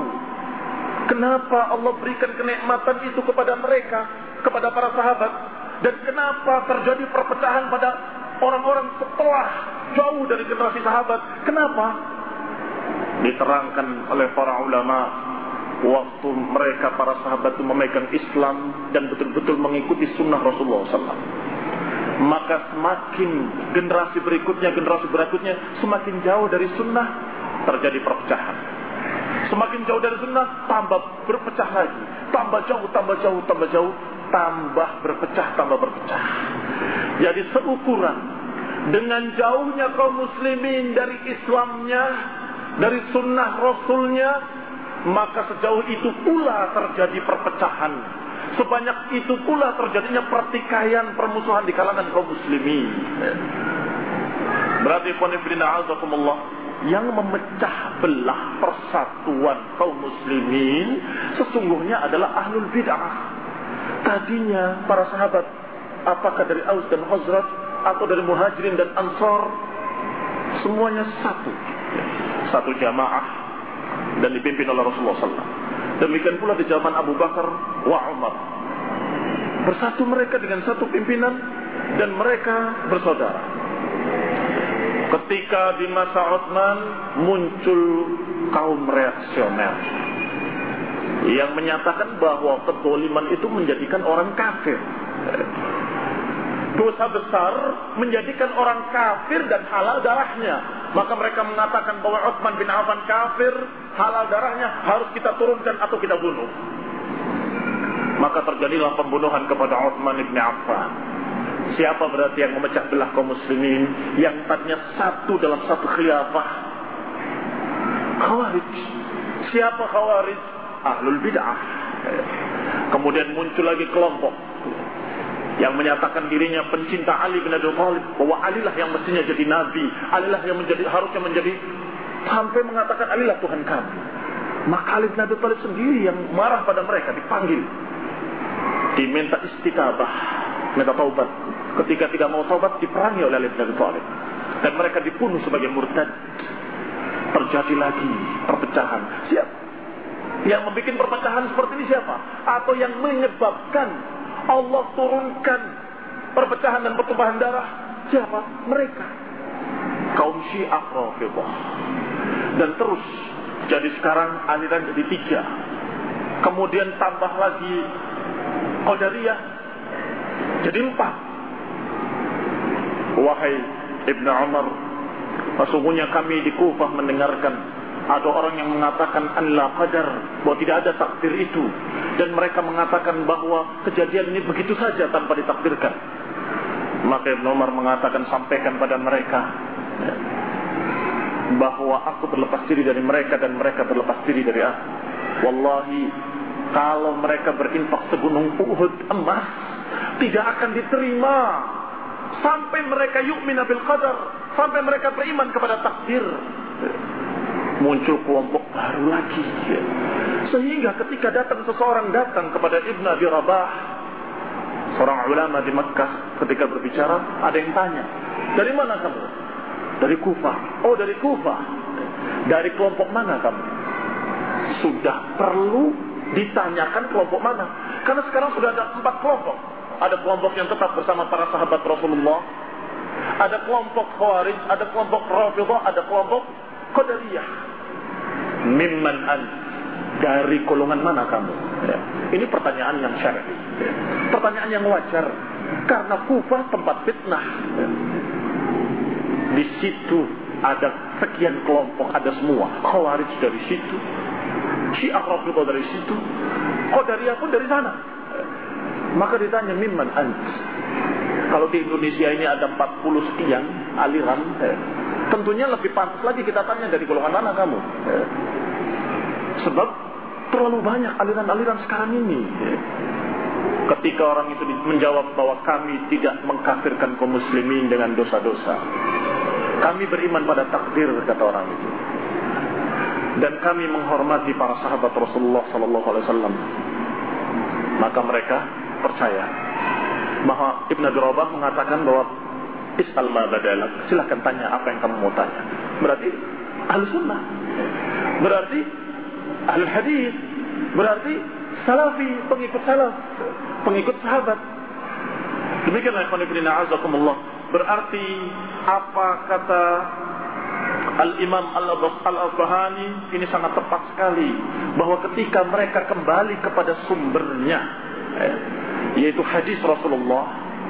kenapa Allah berikan kenikmatan itu kepada mereka, kepada para sahabat, dan kenapa terjadi perpecahan pada orang-orang setelah jauh dari generasi sahabat. Kenapa? Diterangkan oleh para ulama, waktu mereka para sahabat itu memegang Islam dan betul-betul mengikuti sunnah Rasulullah shallallahu alaihi wasallam, maka semakin generasi berikutnya, generasi berikutnya semakin jauh dari sunnah, terjadi perpecahan. Semakin jauh dari sunnah, tambah berpecah lagi, tambah jauh, tambah jauh, tambah jauh, tambah berpecah, tambah berpecah. Jadi seukuran dengan jauhnya kaum muslimin dari Islamnya, dari sunnah Rasulnya, maka sejauh itu pula terjadi perpecahan. Sebanyak itu pula terjadinya pertikaian, permusuhan di kalangan kaum muslimin. Berarti yang memecah belah persatuan kaum muslimin sesungguhnya adalah ahlul bid'ah. Tadinya para sahabat, apakah dari Aus dan Khazraj atau dari Muhajirin dan Ansar, semuanya satu, satu jamaah dan dipimpin oleh Rasulullah shallallahu alaihi wasallam. Demikian pula di zaman Abu Bakar wa Umar, bersatu mereka dengan satu pimpinan dan mereka bersaudara. Ketika di masa Utsman muncul kaum reaksioner yang menyatakan bahwa kezaliman itu menjadikan orang kafir. Dosa besar menjadikan orang kafir dan halal darahnya. Maka mereka mengatakan bahwa Utsman bin Affan kafir, halal darahnya harus kita turunkan atau kita bunuh. Maka terjadilah pembunuhan kepada Utsman bin Affan. Siapa berarti yang memecah belah kaum muslimin yang tadinya satu dalam satu khilafah? Khawarij. Siapa Khawarij? Ahlul bid'ah. Kemudian muncul lagi kelompok yang menyatakan dirinya pencinta Ali bin Abi Thalib, bahwa Alilah yang mestinya jadi nabi, Alilah yang menjadi harusnya menjadi, sampai mengatakan Alilah Tuhan kami. Maka Ali bin Abi Thalib sendiri yang marah pada mereka, dipanggil, diminta istitabah, minta taubat. Ketika tidak mau taubat, diperangi oleh Ali bin Abi Thalib dan mereka dibunuh sebagai murtad. Terjadi lagi perpecahan. Siapa yang membuat perpecahan seperti ini? Siapa? Atau yang menyebabkan Allah turunkan perpecahan dan pertumpahan darah? Siapa? Mereka, kaum Syiah Rafidhah. Dan terus jadi sekarang aliran jadi tiga. Kemudian tambah lagi Qadariyah jadi empat. Wahai Ibnu Umar, sesungguhnya kami di Kufah mendengarkan ada orang yang mengatakan an la qadar, bahwa tidak ada takdir itu, dan mereka mengatakan bahwa kejadian ini begitu saja tanpa ditakdirkan. Maka Ibnu Umar mengatakan, sampaikan pada mereka bahwa aku berlepas diri dari mereka dan mereka berlepas diri dari aku. Wallahi, kalau mereka berinfak segunung Uhud emas, tidak akan diterima sampai mereka yu'mina bil qadar, sampai mereka beriman kepada takdir. Muncul kelompok baru lagi. Sehingga ketika datang seseorang datang kepada Ibn Abi Rabah, seorang ulama di Makkah, ketika berbicara, ada yang tanya, dari mana kamu? Dari Kufah. Oh, dari Kufah. Dari kelompok mana kamu? Sudah perlu ditanyakan kelompok mana, karena sekarang sudah ada empat kelompok. Ada kelompok yang tetap bersama para sahabat Rasulullah, ada kelompok Khawarij, ada kelompok Rafidhah, ada kelompok Qadariyah. Mimman an, dari golongan mana kamu? Ya. Ini pertanyaan yang syar'i, ya. Pertanyaan yang wajar, karena Kufah tempat fitnah. Ya. Di situ ada sekian kelompok, ada semua. Khawarij dari situ, Syiah Rafidhah dari situ, Qadariyah pun dari sana. Maka ditanya, mimman ant? Kalau di Indonesia ini ada empat puluh sekian aliran, eh, tentunya lebih pantas lagi kita tanya dari golongan mana kamu. Eh, sebab terlalu banyak aliran-aliran sekarang ini. Eh. Ketika orang itu menjawab bahwa kami tidak mengkafirkan kaum muslimin dengan dosa-dosa, kami beriman pada takdir, kata orang itu, dan kami menghormati para sahabat Rasulullah sallallahu alaihi wasallam, maka mereka percaya bahwa Ibn Abi Rabah mengatakan bahwa is'al ma badalak, silahkan tanya apa yang kamu mau tanya. Berarti ahli sunnah, berarti ahli hadis, berarti salafi, pengikut salaf, pengikut sahabat. Demikianlah ikhwan fillah azakumullah. Berarti apa kata Al-Imam Al-Asbahani ini sangat tepat sekali, bahwa ketika mereka kembali kepada sumbernya, eh, yaitu hadis Rasulullah,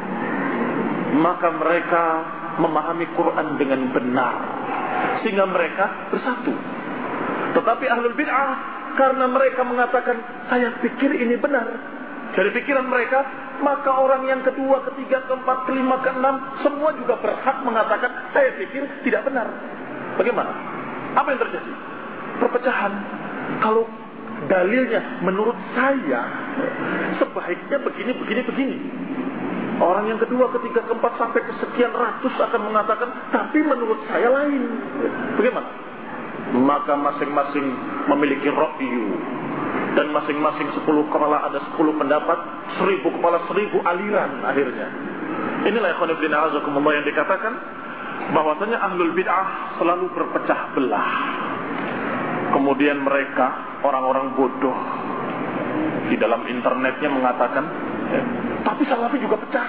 maka mereka memahami Quran dengan benar, sehingga mereka bersatu. Tetapi ahlul bid'ah, karena mereka mengatakan saya pikir ini benar, dari pikiran mereka, maka orang yang kedua, ketiga, keempat, kelima, keenam, semua juga berhak mengatakan saya pikir tidak benar. Bagaimana? Apa yang terjadi? Perpecahan. Kalau dalilnya menurut saya sebaiknya begini, begini, begini, orang yang kedua, ketiga, keempat, sampai kesekian ratus akan mengatakan tapi menurut saya lain. Bagaimana? Maka masing-masing memiliki ra'yu, dan masing-masing sepuluh kepala ada sepuluh pendapat, seribu kepala seribu aliran akhirnya. Inilah ikhwan fillah azakumullah yang dikatakan bahwasanya ahlul bid'ah selalu berpecah belah. Kemudian mereka, orang-orang bodoh di dalam internetnya mengatakan, ya, tapi salafi juga pecah.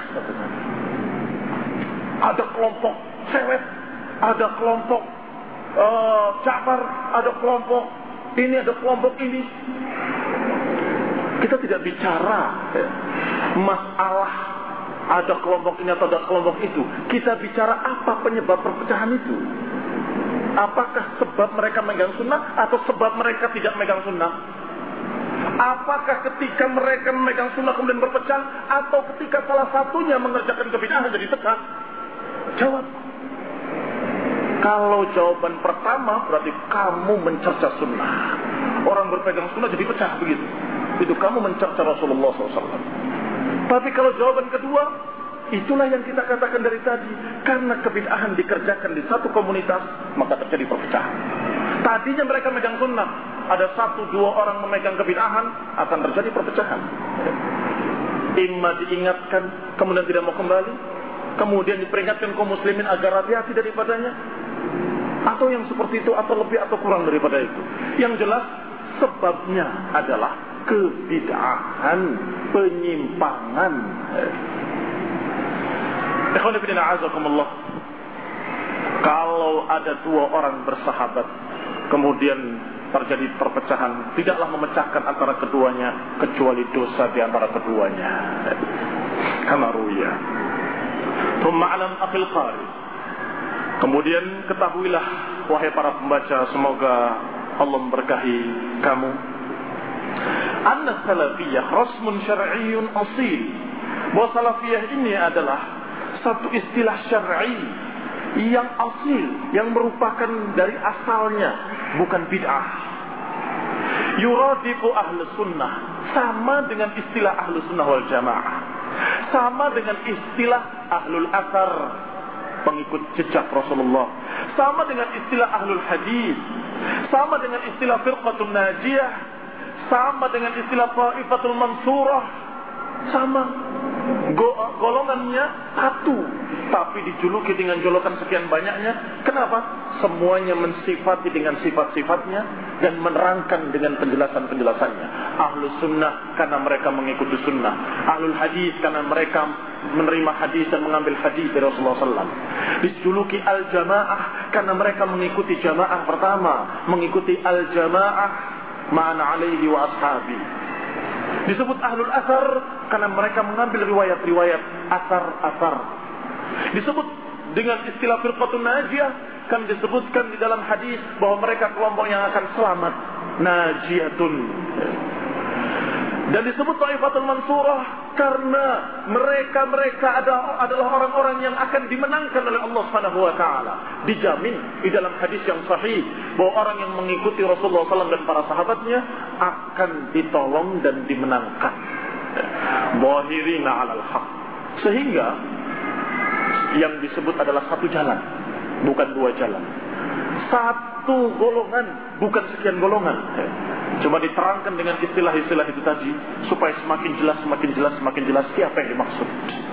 Ada kelompok sewet, ada kelompok uh, Ja'far, ada kelompok ini, ada kelompok ini. Kita tidak bicara ya, masalah ada kelompok ini atau ada kelompok itu. Kita bicara apa penyebab perpecahan itu. Apakah sebab mereka megang sunnah atau sebab mereka tidak megang sunnah? Apakah ketika mereka memegang sunnah kemudian berpecah, atau ketika salah satunya mengerjakan kebid'ahan jadi pecah? Jawab. Kalau jawaban pertama berarti kamu mencerca sunnah. Orang berpegang sunnah jadi pecah begitu. Itu kamu mencerca Rasulullah shallallahu alaihi wasallam. Tapi kalau jawaban kedua, itulah yang kita katakan dari tadi. Karena kebid'ahan dikerjakan di satu komunitas, maka terjadi perpecahan. Tadinya mereka megang sunnah, ada satu dua orang memegang kebid'ahan, akan terjadi perpecahan. Imma diingatkan, kemudian tidak mau kembali, kemudian diperingatkan kaum muslimin agar hati-hati daripadanya, atau yang seperti itu, atau lebih atau kurang daripada itu. Yang jelas sebabnya adalah kebid'ahan, penyimpangan. Ikhwan fillah azakumullah. Kalau ada dua orang bersahabat kemudian terjadi perpecahan, tidaklah memecahkan antara keduanya kecuali dosa di antara keduanya. Kama ruya. Thumma alam akhil qari. Kemudian ketahuilah wahai para pembaca, semoga Allah memberkahi kamu, anna salafiyah rasmun syar'iyyun asil. Bahwa salafiyah ini adalah satu istilah syar'i yang asil, yang merupakan dari asalnya, bukan bid'ah. Yuradifu ahlu sunnah, sama dengan istilah ahlu sunnah wal jamaah, sama dengan istilah ahlul athar, pengikut jejak Rasulullah, sama dengan istilah ahlul hadis, sama dengan istilah firqatul najiyah, sama dengan istilah ta'ifatul mansurah, sama. Golongannya satu, tapi dijuluki dengan julukan sekian banyaknya. Kenapa? Semuanya mensifati dengan sifat-sifatnya dan menerangkan dengan penjelasan-penjelasannya. Ahlus sunnah karena mereka mengikuti sunnah, ahlul hadis karena mereka menerima hadis dan mengambil hadis dari Rasulullah sallallahu alaihi wasallam. Dijuluki al-jamaah karena mereka mengikuti jamaah pertama, mengikuti al-jamaah ma'ana alaihi wa ashabi. Disebut ahlul asar karena mereka mengambil riwayat-riwayat asar-asar. Disebut dengan istilah firqatun najiyah kan disebutkan di dalam hadis bahwa mereka kelompok yang akan selamat, najiyatun. Dan disebut ta'ifatul mansurah karena mereka-mereka adalah orang-orang yang akan dimenangkan oleh Allah Subhanahu wa taala. Dijamin di dalam hadis yang sahih bahwa orang yang mengikuti Rasulullah sallallahu alaihi wasallam dan para sahabatnya akan ditolong dan dimenangkan. Zahirina 'alal haq. Sehingga yang disebut adalah satu jalan, bukan dua jalan. Satu golongan, bukan sekian golongan. Cuma diterangkan dengan istilah-istilah itu tadi supaya semakin jelas, semakin jelas, semakin jelas siapa yang dimaksud.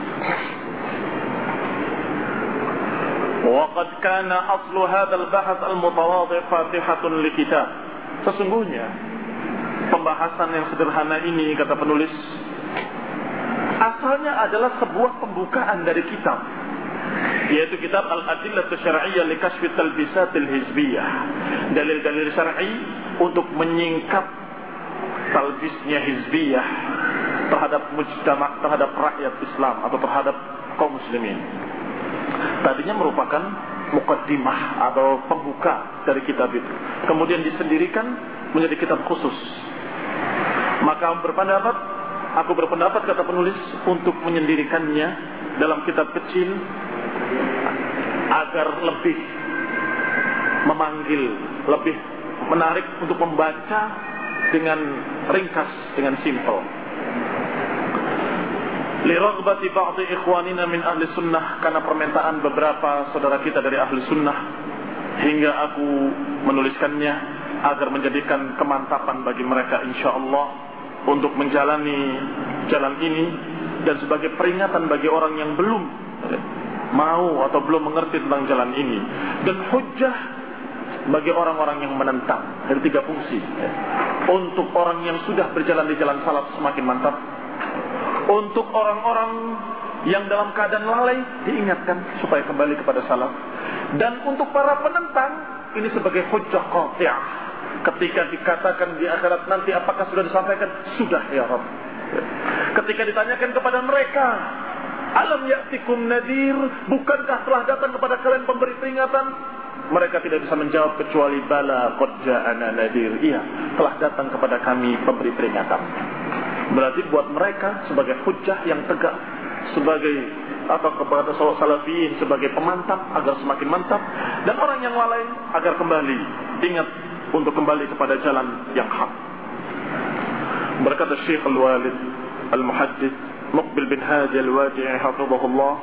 Waqad kana aslu hadzal bahats al-mutawadhi' fatihatun likitab. Sesungguhnya pembahasan yang sederhana ini, kata penulis, asalnya adalah sebuah pembukaan dari kitab, yaitu kitab Al-Adillah Syar'iyyah li Kashfi Talbisat Al-Hizbiyah. Dalil-dalil syar'i untuk menyingkap talbisnya hizbiyah terhadap mujtama', terhadap rakyat Islam atau terhadap kaum muslimin. Tadinya merupakan muqaddimah atau pembuka dari kitab itu. Kemudian disendirikan menjadi kitab khusus. Maka berpendapat, aku berpendapat kata penulis untuk menyendirikannya dalam kitab kecil agar lebih memanggil, lebih menarik untuk membaca dengan ringkas, dengan simpel. Liraghbati ba'dhi ikhwanina min ahli sunnah, karena permintaan beberapa saudara kita dari ahli sunnah, hingga aku menuliskannya agar menjadikan kemantapan bagi mereka insyaallah untuk menjalani jalan ini, dan sebagai peringatan bagi orang yang belum mau atau belum mengerti tentang jalan ini, dan hujjah bagi orang-orang yang menentang. Dari tiga fungsi. Untuk orang yang sudah berjalan di jalan salaf semakin mantap, untuk orang-orang yang dalam keadaan lalai diingatkan supaya kembali kepada salaf, dan untuk para penentang ini sebagai hujjah qati'ah. Ketika dikatakan di akhirat nanti apakah sudah disampaikan? Sudah ya Rabb. Ketika ditanyakan kepada mereka, alam ya'tikum nadir, bukankah telah datang kepada kalian pemberi peringatan? Mereka tidak bisa menjawab kecuali bala qad ja'ana nadir. Iya, telah datang kepada kami pemberi peringatan. Berarti buat mereka sebagai hujjah yang tegak, sebagai atau kepada salafiyin sebagai pemantap agar semakin mantap, dan orang yang lalai agar kembali ingat untuk kembali kepada jalan yang hak. Berkata Syekh Al-Walid Al-Muhaddits Muqbil bin Hadi Al-Wadi'i hafizahullah,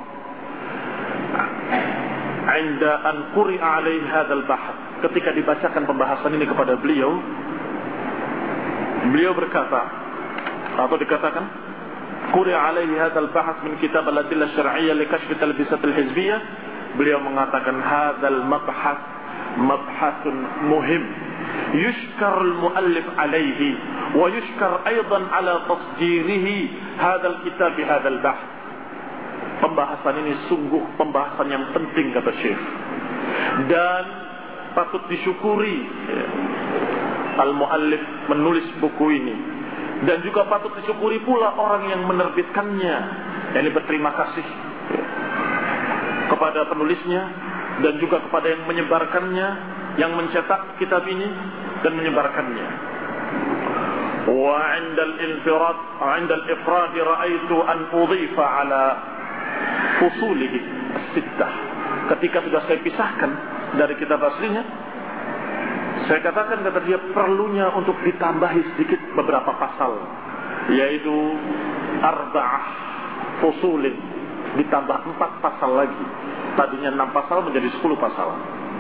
"'inda an quri'a 'alaihi hadzal bahth." Ketika dibacakan pembahasan ini kepada beliau, beliau berkata atau dikatakan, "Quri'a 'alaihi hadzal bahth min kitab Al-Adillah Syar'iyyah li Kashfi Talbisat Al-Hizbiyah." Beliau mengatakan hadzal mabhath mabhathun muhim yushkar al-muallif alaihi wa yushkar aidan ala tasdirihi hadzal kitab bi hadzal bahth. Pembahasan ini sungguh pembahasan yang penting, kata Syekh, dan patut disyukuri al-muallif menulis buku ini, dan juga patut disyukuri pula orang yang menerbitkannya. Yani berterima kasih kepada penulisnya dan juga kepada yang menyebarkannya, yang mencetak kitab ini dan menyebarkannya. Wa 'inda al-infirad 'inda al-ifrad ra'aitu an udhifa 'ala fusulihi as-sittah. Ketika sudah saya pisahkan dari kitab aslinya, saya katakan kata dia perlunya untuk ditambahi sedikit beberapa pasal, yaitu arba'ah fusulin, ditambah empat pasal lagi. Tadinya enam pasal menjadi sepuluh pasal,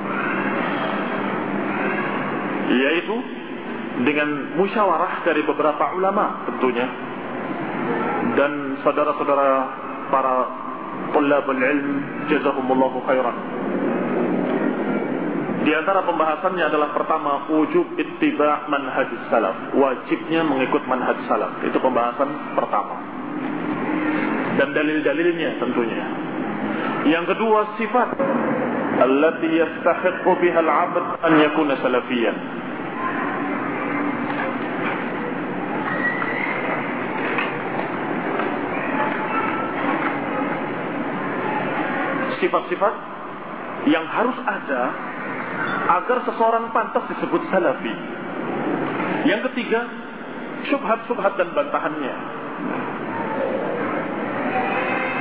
yaitu dengan musyawarah dari beberapa ulama tentunya, dan saudara-saudara para tulabul ilm jazahumullahu khairan. Di antara pembahasannya adalah pertama, wujub ittiba' manhaj salaf, wajibnya mengikut manhaj salaf. Itu pembahasan pertama, dan dalil-dalilnya tentunya. Yang kedua, sifat allati yastahiqqu biha al-'abd an yakuna salafiyan. Sifat-sifat yang harus ada agar seseorang pantas disebut salafi. Yang ketiga, syubhat-syubhat dan bantahannya.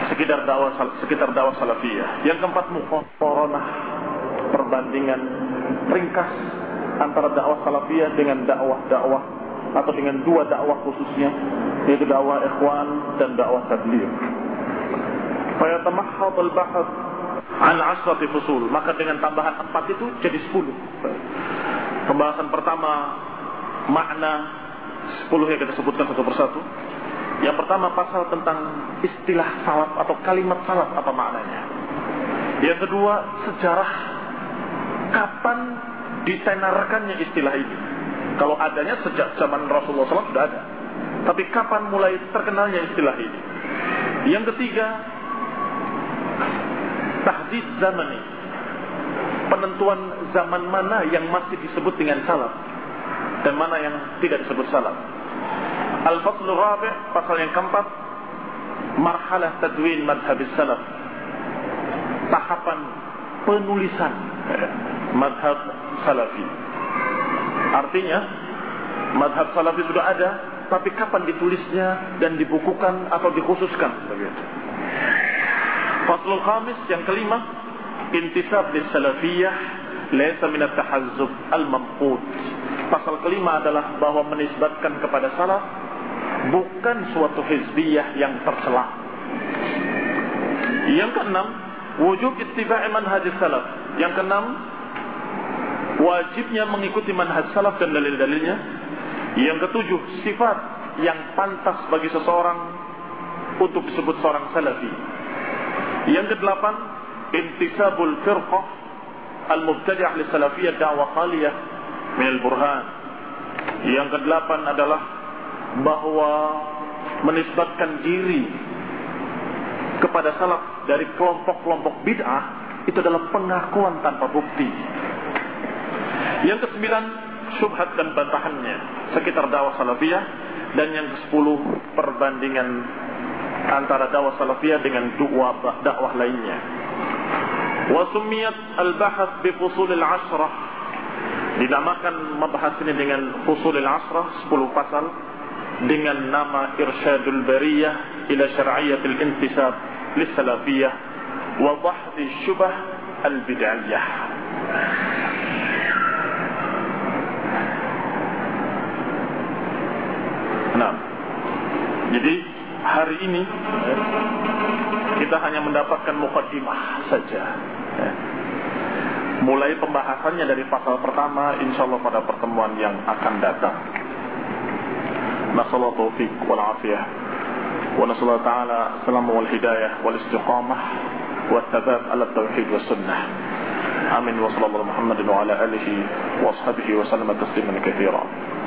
sekitar dakwah sekitar dakwah salafiyah. Yang keempat, muqaranah, perbandingan ringkas antara dakwah salafiyah dengan dakwah-dakwah atau dengan dua dakwah khususnya, yaitu dakwah ikhwan dan dakwah tabligh. Fa yatamahhad al-bahth an ashrati fusul, maka dengan tambahan empat itu jadi sepuluh. Pembahasan pertama, makna sepuluh yang kita sebutkan satu persatu. Yang pertama, pasal tentang istilah salaf atau kalimat salaf, apa maknanya. Yang kedua, sejarah kapan ditenarkannya istilah ini. Kalau adanya sejak zaman Rasulullah shallallahu alaihi wasallam sudah ada, tapi kapan mulai terkenalnya istilah ini. Yang ketiga, tahdid zamani, penentuan zaman mana yang masih disebut dengan salaf dan mana yang tidak disebut salaf. Al-Faslul Rabi', pasal yang keempat, marhalah tadwin madhab salaf, tahapan penulisan madhab salafi. Artinya madhab salafi sudah ada, tapi kapan ditulisnya dan dibukukan atau dikhususkan begitu. Faslul Khamis, yang kelima, intisab lis-salafiyah laysa min at-tahazzub al-mamqut. Pasal kelima adalah bahwa menisbatkan kepada salaf bukan suatu hizbiyah yang tercela. Yang keenam, wujub ittiba'i manhaj salaf. Yang keenam, wajibnya mengikuti manhaj salaf dan dalil-dalilnya. Yang ketujuh, sifat yang pantas bagi seseorang untuk disebut seorang salafi. Yang kedelapan, intisabul firqah al-mubtadi'ah lis-salafiyyah da'wah khaliyah min al-burhan. Yang kedelapan adalah bahwa menisbatkan diri kepada salaf dari kelompok-kelompok bid'ah itu adalah pengakuan tanpa bukti. Yang kesembilan, syubhat dan bantahannya sekitar dakwah salafiyah. Dan yang kesepuluh, perbandingan antara dakwah salafiyah dengan dakwah dakwah lainnya. Wa summiyat al-bahath bi fusulil ashrah, dinamakan membahas ini dengan fusulil ashrah, sepuluh pasal, dengan nama Irsyadul Bariyah ila Syar'iyyatil Intisab lis-Salafiyah wa Dhahdhi Syubah al-Bid'iyah. Nah, jadi hari ini kita hanya mendapatkan muqaddimah saja. Mulai pembahasannya dari pasal pertama, insyaallah pada pertemuan yang akan datang. Nasallahu taufiq wal afiyah wa nasallahu ta'ala salamu wal hidayah wal istiqamah wa thabat ala tauhid was sunnah. Amin wa sallallahu Muhammadin wa ala alihi wa ashabihi wa sallama tasliman katsira.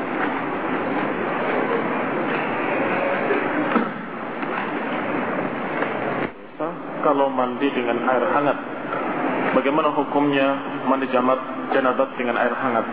Kalau mandi dengan air hangat, bagaimana hukumnya mandi jamat janabat dengan air hangat?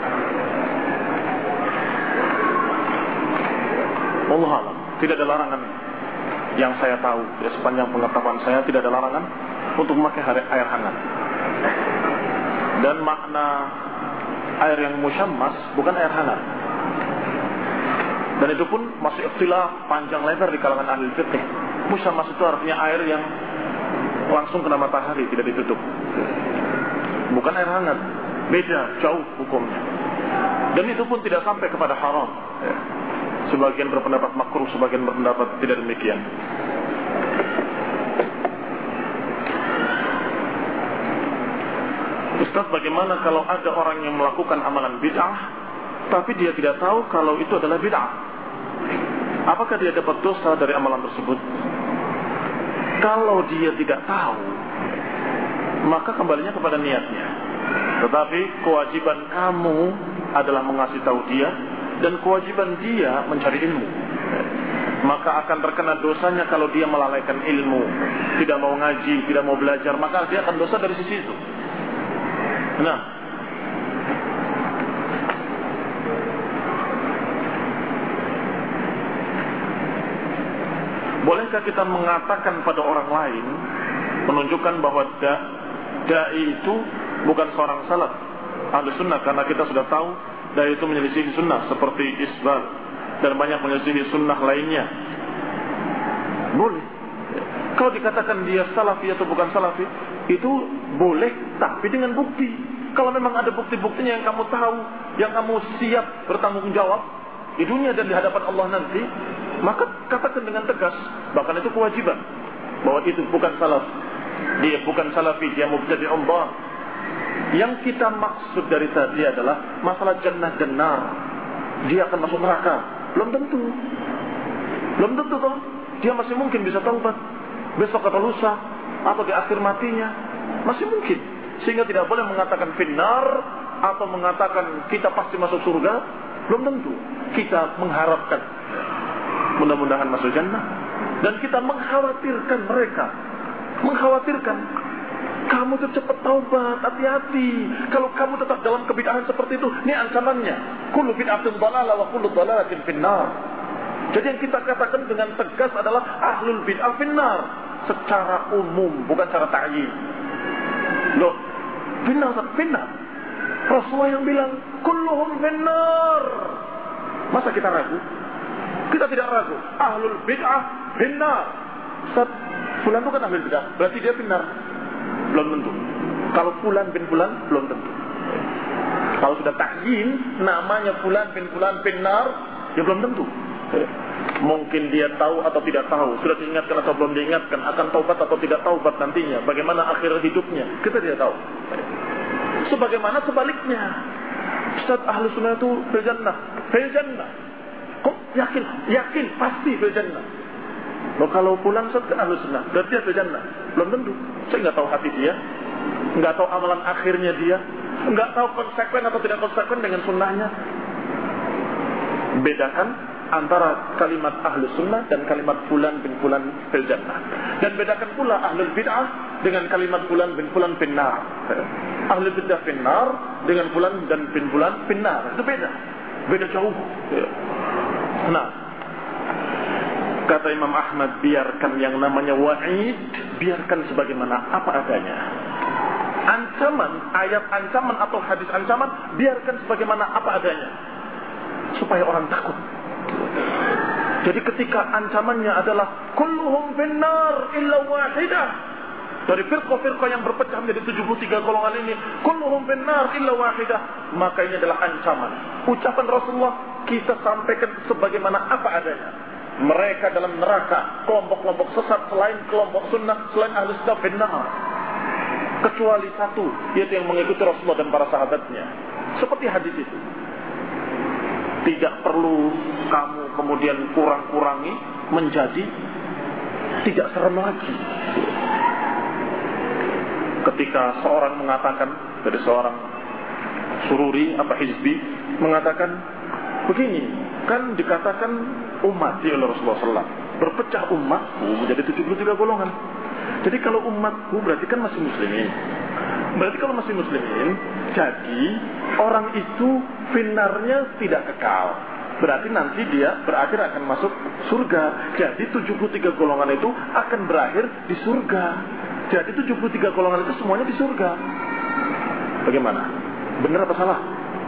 Wallahu a'lam. Tidak ada larangan yang saya tahu, ya, sepanjang pengetahuan saya tidak ada larangan untuk memakai air hangat. Dan makna air yang musyammas bukan air hangat. Dan itu pun masih ikhtilaf panjang lebar di kalangan ahli fiqh. Musyammas itu artinya air yang langsung kena matahari, tidak ditutup. Bukan air hangat. Beda, jauh hukumnya. Dan itu pun tidak sampai kepada haram. Ya. Sebagian berpendapat makruh, sebagian berpendapat tidak demikian. Ustaz, bagaimana kalau ada orang yang melakukan amalan bid'ah, tapi dia tidak tahu kalau itu adalah bid'ah? Apakah dia dapat dosa dari amalan tersebut? Kalau dia tidak tahu, maka kembalinya kepada niatnya. Tetapi kewajiban kamu adalah mengasih tahu dia, dan kewajiban dia mencari ilmu. Maka akan terkena dosanya kalau dia melalaikan ilmu, tidak mau ngaji, tidak mau belajar, maka dia akan dosa dari sisi itu. Nah, bolehkah kita mengatakan pada orang lain, menunjukkan bahwa da, da'i itu bukan seorang salaf ahli sunnah, karena kita sudah tahu da'i itu menyelisihi sunnah seperti isbal dan banyak menyelisihi sunnah lainnya. Boleh, Kalau dikatakan dia salafi atau bukan salafi, itu boleh, tapi dengan bukti. Kalau memang ada bukti-buktinya yang kamu tahu, yang kamu siap bertanggung jawab di dunia dan di hadapan Allah nanti, maka katakan dengan tegas. Bahkan itu kewajiban, bahwa itu bukan salaf, dia bukan salafi, dia mubtadi'un dhal. Yang kita maksud dari tadi adalah masalah jannah dan nar. Dia akan masuk neraka, belum tentu. Belum tentu toh. Dia masih mungkin bisa taubat besok atau lusa, atau di akhir matinya, masih mungkin. Sehingga tidak boleh mengatakan finnar atau mengatakan kita pasti masuk surga. Belum tentu. Kita mengharapkan mudah-mudahan masuk jannah, dan kita mengkhawatirkan mereka, mengkhawatirkan kamu tuh cepat taubat, hati-hati. Kalau kamu tetap dalam kebid'ahan seperti itu, ini ancamannya. Kullu bid'atin dhalalah wa kullu dhalalatin finnar. Jadi yang kita katakan dengan tegas adalah ahlul bid'ah finnar secara umum, bukan secara ta'yin. Loh, finnar, finnar. Rasulullah yang bilang kulluhum finnar. Masa kita ragu? Kita tidak ragu. Ahlul bid'ah finnar. Ustaz, fulan itu kan ahlul bid'ah, berarti dia finnar? Belum tentu. Kalau fulan bin fulan, belum tentu. Kalau sudah ta'yin namanya fulan bin fulan finnar, ya belum tentu. Mungkin dia tahu atau tidak tahu, sudah diingatkan atau belum diingatkan, akan taubat atau tidak taubat nantinya, bagaimana akhir hidupnya, kita tidak tahu. Sebagaimana sebaliknya, Ustaz, ahlu sunnah itu fil jannah, fil jannah. Kok yakin? Yakin pasti fil jannah. Loh, kalau pulang Ustaz ke ahlu sunnah, berarti dia fil jannah. Belum tentu. Saya nggak tahu hati dia, nggak tahu amalan akhirnya dia, nggak tahu konsekuen atau tidak konsekuen dengan sunnahnya. Bedakan antara kalimat ahlu sunnah dan kalimat fulan bin fulan fil jannah. Dan bedakan pula ahlul bid'ah dengan kalimat fulan bin fulan finnar. Ahlul bid'ah finnar dengan fulan dan bin fulan finnar. Itu beda. Beda jauh. Nah, kata Imam Ahmad, biarkan yang namanya wa'id, biarkan sebagaimana apa adanya. Ancaman, ayat ancaman atau hadis ancaman, biarkan sebagaimana apa adanya, supaya orang takut. Jadi ketika ancamannya adalah kulluhum finnar illa wahidah, dari firqah-firqah yang berpecah menjadi tujuh puluh tiga golongan ini, kulluhum finnar illa wahidah, maka ini adalah ancaman. Ucapan Rasulullah kita sampaikan sebagaimana apa adanya. Mereka dalam neraka, kelompok-kelompok sesat selain kelompok sunnah, selain ahli sunnah finnar, kecuali satu, yaitu yang mengikuti Rasulullah dan para sahabatnya. Seperti hadis itu. Tidak perlu kamu kemudian kurang-kurangi menjadi tidak serem lagi. Ketika seorang mengatakan, dari seorang sururi apa hizbi mengatakan begini, kan dikatakan umat oleh Rasulullah sallallahu alaihi wasallam, berpecah umatku menjadi tujuh puluh tiga golongan. Jadi kalau umatku berarti kan masih muslimin. Berarti kalau masih muslimin, jadi orang itu finarnya tidak kekal. Berarti nanti dia berakhir akan masuk surga. Jadi tujuh puluh tiga golongan itu akan berakhir di surga. Jadi tujuh puluh tiga golongan itu semuanya di surga. Bagaimana? Benar apa salah?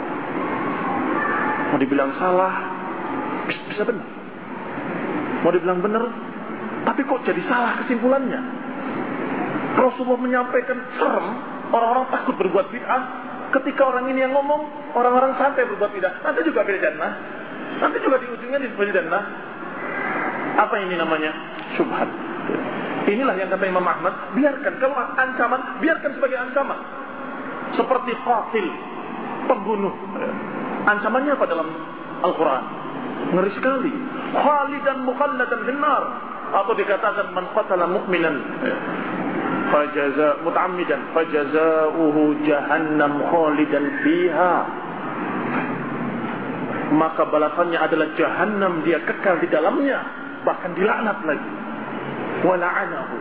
Mau dibilang salah, bisa benar. Mau dibilang benar, tapi kok jadi salah kesimpulannya? Rasulullah menyampaikan serem, orang-orang takut berbuat bid'ah. Ketika orang ini yang ngomong, orang-orang santai berbuat bid'ah. Nanti juga fil jannah. Nanti juga di ujungnya di fil jannah. Apa ini namanya? Syubhat. Inilah yang kata Imam Ahmad, biarkan kalau ancaman, biarkan sebagai ancaman. Seperti qatil, pembunuh. Ancamannya apa dalam Al-Quran? Ngeri sekali. Khalidan mukhalladan finnar. Atau dikatakan man qatala mu'minan fajaza muta'ammidan fajazauhu jahannam khalidan fiha, maka balasannya adalah jahannam, dia kekal di dalamnya, bahkan dilaknat lagi. Wa la'anahu.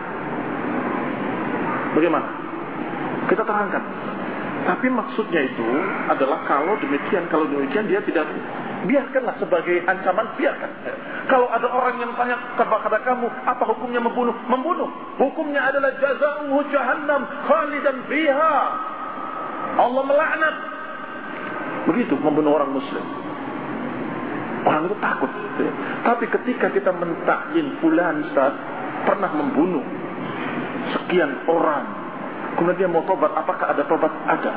Bagaimana? Kita terangkan. Tapi maksudnya itu adalah kalau demikian, kalau demikian dia tidak, biarkanlah sebagai ancaman, biarkan. Kalau ada orang yang tanya kepada kamu, apa hukumnya membunuh? Membunuh. Hukumnya adalah jazaohu jahannam khalidan fiha. Allah melaknat. Begitu membunuh orang muslim. Orang itu takut. Tapi ketika kita mentakyin fulan Ustaz, pernah membunuh sekian orang, kemudian dia mau tobat, apakah ada tobat? Ada.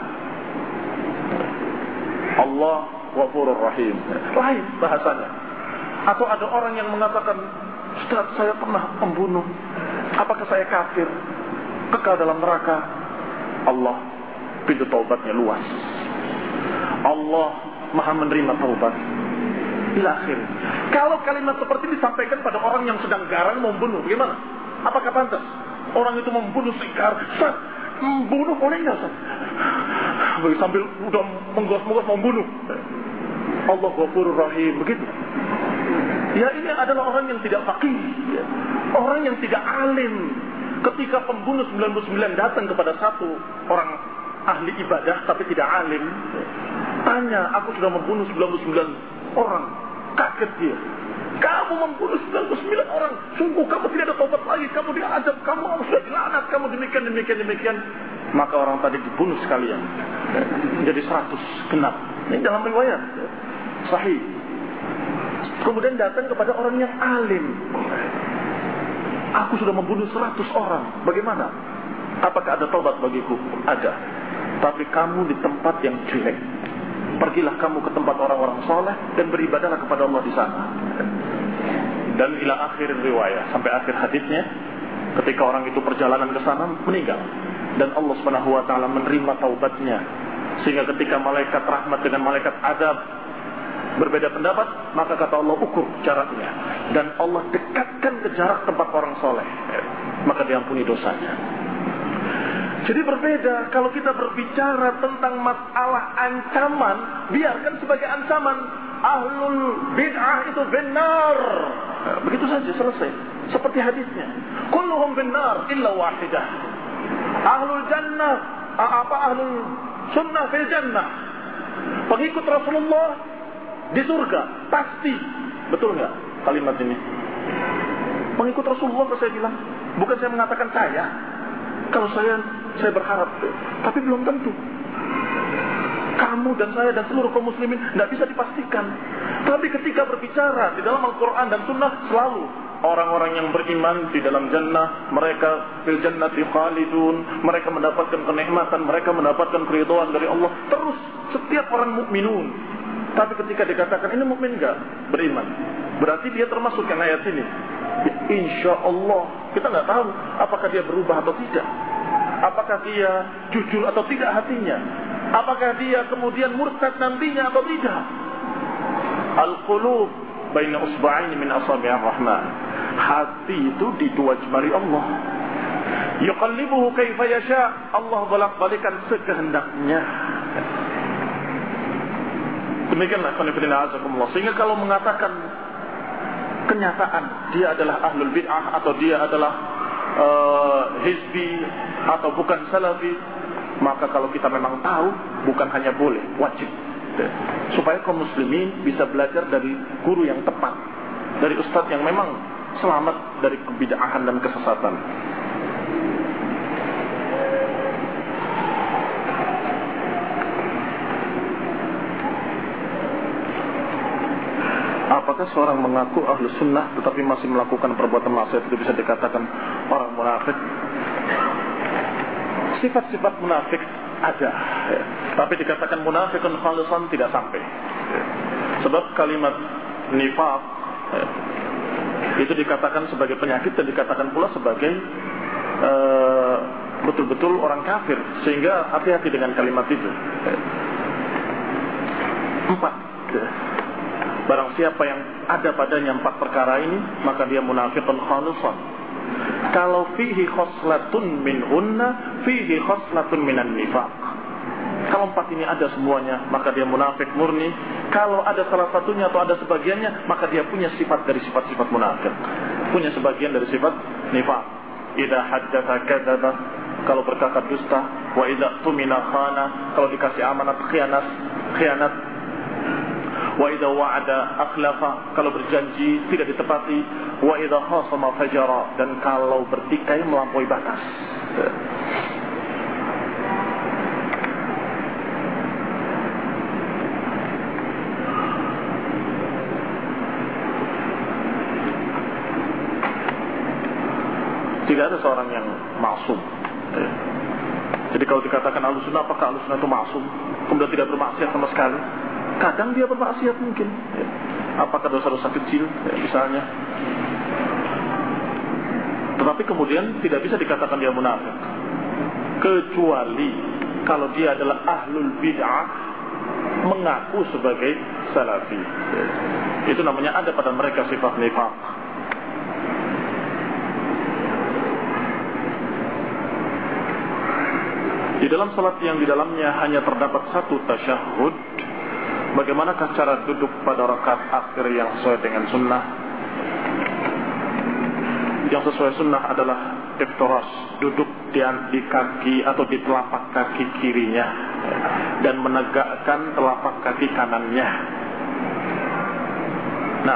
Allah Ghafurur Rahim, lain bahasanya. Atau ada orang yang mengatakan, Ustaz, saya pernah membunuh, apakah saya kafir, kekal dalam neraka? Allah pintu taubatnya luas. Allah Maha menerima taubat. Ila akhir. Kalau kalimat seperti ini disampaikan pada orang yang sedang garang membunuh, bagaimana? Apakah pantas orang itu membunuh segar? Ustaz, membunuh boleh nggak, Ustaz? Sambil udah menggos-menggos membunuh. Allah Ghafurur Rahim, begitu. Ya, ini adalah orang yang tidak faqih, ya. Orang yang tidak alim. Ketika pembunuh sembilan puluh sembilan datang kepada satu orang ahli ibadah tapi tidak alim, tanya, aku sudah membunuh sembilan puluh sembilan orang. Kaget dia. Kamu membunuh sembilan puluh sembilan orang, sungguh kamu tidak ada tobat lagi, kamu diazab, kamu sudah dilaknat, kamu demikian, demikian, demikian. Maka orang tadi dibunuh sekalian, jadi seratus genap. Ini dalam riwayat sahih. Kemudian datang kepada orang yang alim, aku sudah membunuh seratus orang, bagaimana? Apakah ada tobat bagiku? Ada. Tapi kamu di tempat yang jelek. Pergilah kamu ke tempat orang-orang soleh dan beribadahlah kepada Allah di sana. Dan ila akhir riwayat, sampai akhir hadisnya, ketika orang itu perjalanan ke sana meninggal, dan Allah Subhanahu wa taala menerima taubatnya, sehingga ketika malaikat rahmat dengan malaikat adab berbeda pendapat, maka kata Allah, ukur jaraknya, dan Allah dekatkan ke jarak tempat orang soleh, maka diampuni dosanya. Jadi berbeda kalau kita berbicara tentang masalah ancaman, biarkan sebagai ancaman. Ahlul bid'ah itu benar, begitu saja, selesai. Seperti hadisnya, kulluhum benar illa wahidah. Ahlul jannah, apa ahlul sunnah fil jannah, pengikut Rasulullah di surga, pasti. Betul nggak kalimat ini? Pengikut Rasulullah, kalau saya bilang, bukan saya mengatakan saya. Kalau saya, saya berharap, tapi belum tentu. Kamu dan saya dan seluruh kaum muslimin tidak bisa dipastikan. Tapi ketika berbicara di dalam Al-Quran dan Sunnah, selalu orang-orang yang beriman di dalam jannah, mereka fil jannati khalidun, mereka mendapatkan kenikmatan, mereka mendapatkan keridhaan dari Allah. Terus setiap orang mukminun. Tapi ketika dikatakan ini mukmin enggak, beriman, berarti dia termasuk yang ayat ini. Insya Allah, kita nggak tahu apakah dia berubah atau tidak, apakah dia jujur atau tidak hatinya, apakah dia kemudian murtad nantinya atau tidak. Al-qulub baina usba'aini min asabi'ir rahman. Hati itu di dua jemari Allah. Yuqallibuhu kaifa yasha. Allah bolak-balikan sekehendaknya. Demikianlah qanifidina azakumullah. Sehingga kalau mengatakan kenyataan dia adalah ahlul bid'ah atau dia adalah uh, hizbi atau bukan salafi, maka kalau kita memang tahu, bukan hanya boleh, wajib, supaya kaum muslimin bisa belajar dari guru yang tepat, dari ustadz yang memang selamat dari kebid'ahan dan kesesatan. Apakah seorang mengaku ahlu sunnah tetapi masih melakukan perbuatan maksiat itu bisa dikatakan orang munafik? Sifat-sifat munafik ada, ya. Tapi dikatakan munafikun khalisan tidak sampai, ya. Sebab kalimat nifaq, ya, itu dikatakan sebagai penyakit dan dikatakan pula sebagai uh, betul-betul orang kafir. Sehingga hati-hati dengan kalimat itu, ya. Empat, ya. Barang siapa yang ada padanya empat perkara ini, maka dia munafiqun khalisan. Kalau fihi khoslatun min hunna, fihi khoslatun minan nifaq. Kalau empat ini ada semuanya, maka dia munafik murni. Kalau ada salah satunya atau ada sebagiannya, maka dia punya sifat dari sifat-sifat munafik, punya sebagian dari sifat nifaq. Idza haddatsa kadzaba, kalau berkata dusta. Wa idza tumina khana, kalau dikasih amanat khianat, khianat. Wa idza wa'ada akhlafa, kalau berjanji tidak ditepati. Wa idza khasama fajara, dan kalau bertikai melampaui batas. Tidak ada seorang yang maksum. Jadi kalau dikatakan Ahlussunnah, apakah Ahlussunnah itu maksum, kemudian tidak bermaksiat sama sekali? Kadang dia bermaksiat mungkin. Apakah dosa-dosa kecil, misalnya. Tetapi kemudian tidak bisa dikatakan dia munafik, kecuali kalau dia adalah ahlul bid'ah, mengaku sebagai salafi. Itu namanya ada pada mereka sifat nifaq. Di dalam salat yang di dalamnya hanya terdapat satu tasyahud, bagaimanakah cara duduk pada rakaat akhir yang sesuai dengan sunnah? Yang sesuai sunnah adalah iftiras, duduk di, di kaki atau di telapak kaki kirinya dan menegakkan telapak kaki kanannya. Nah,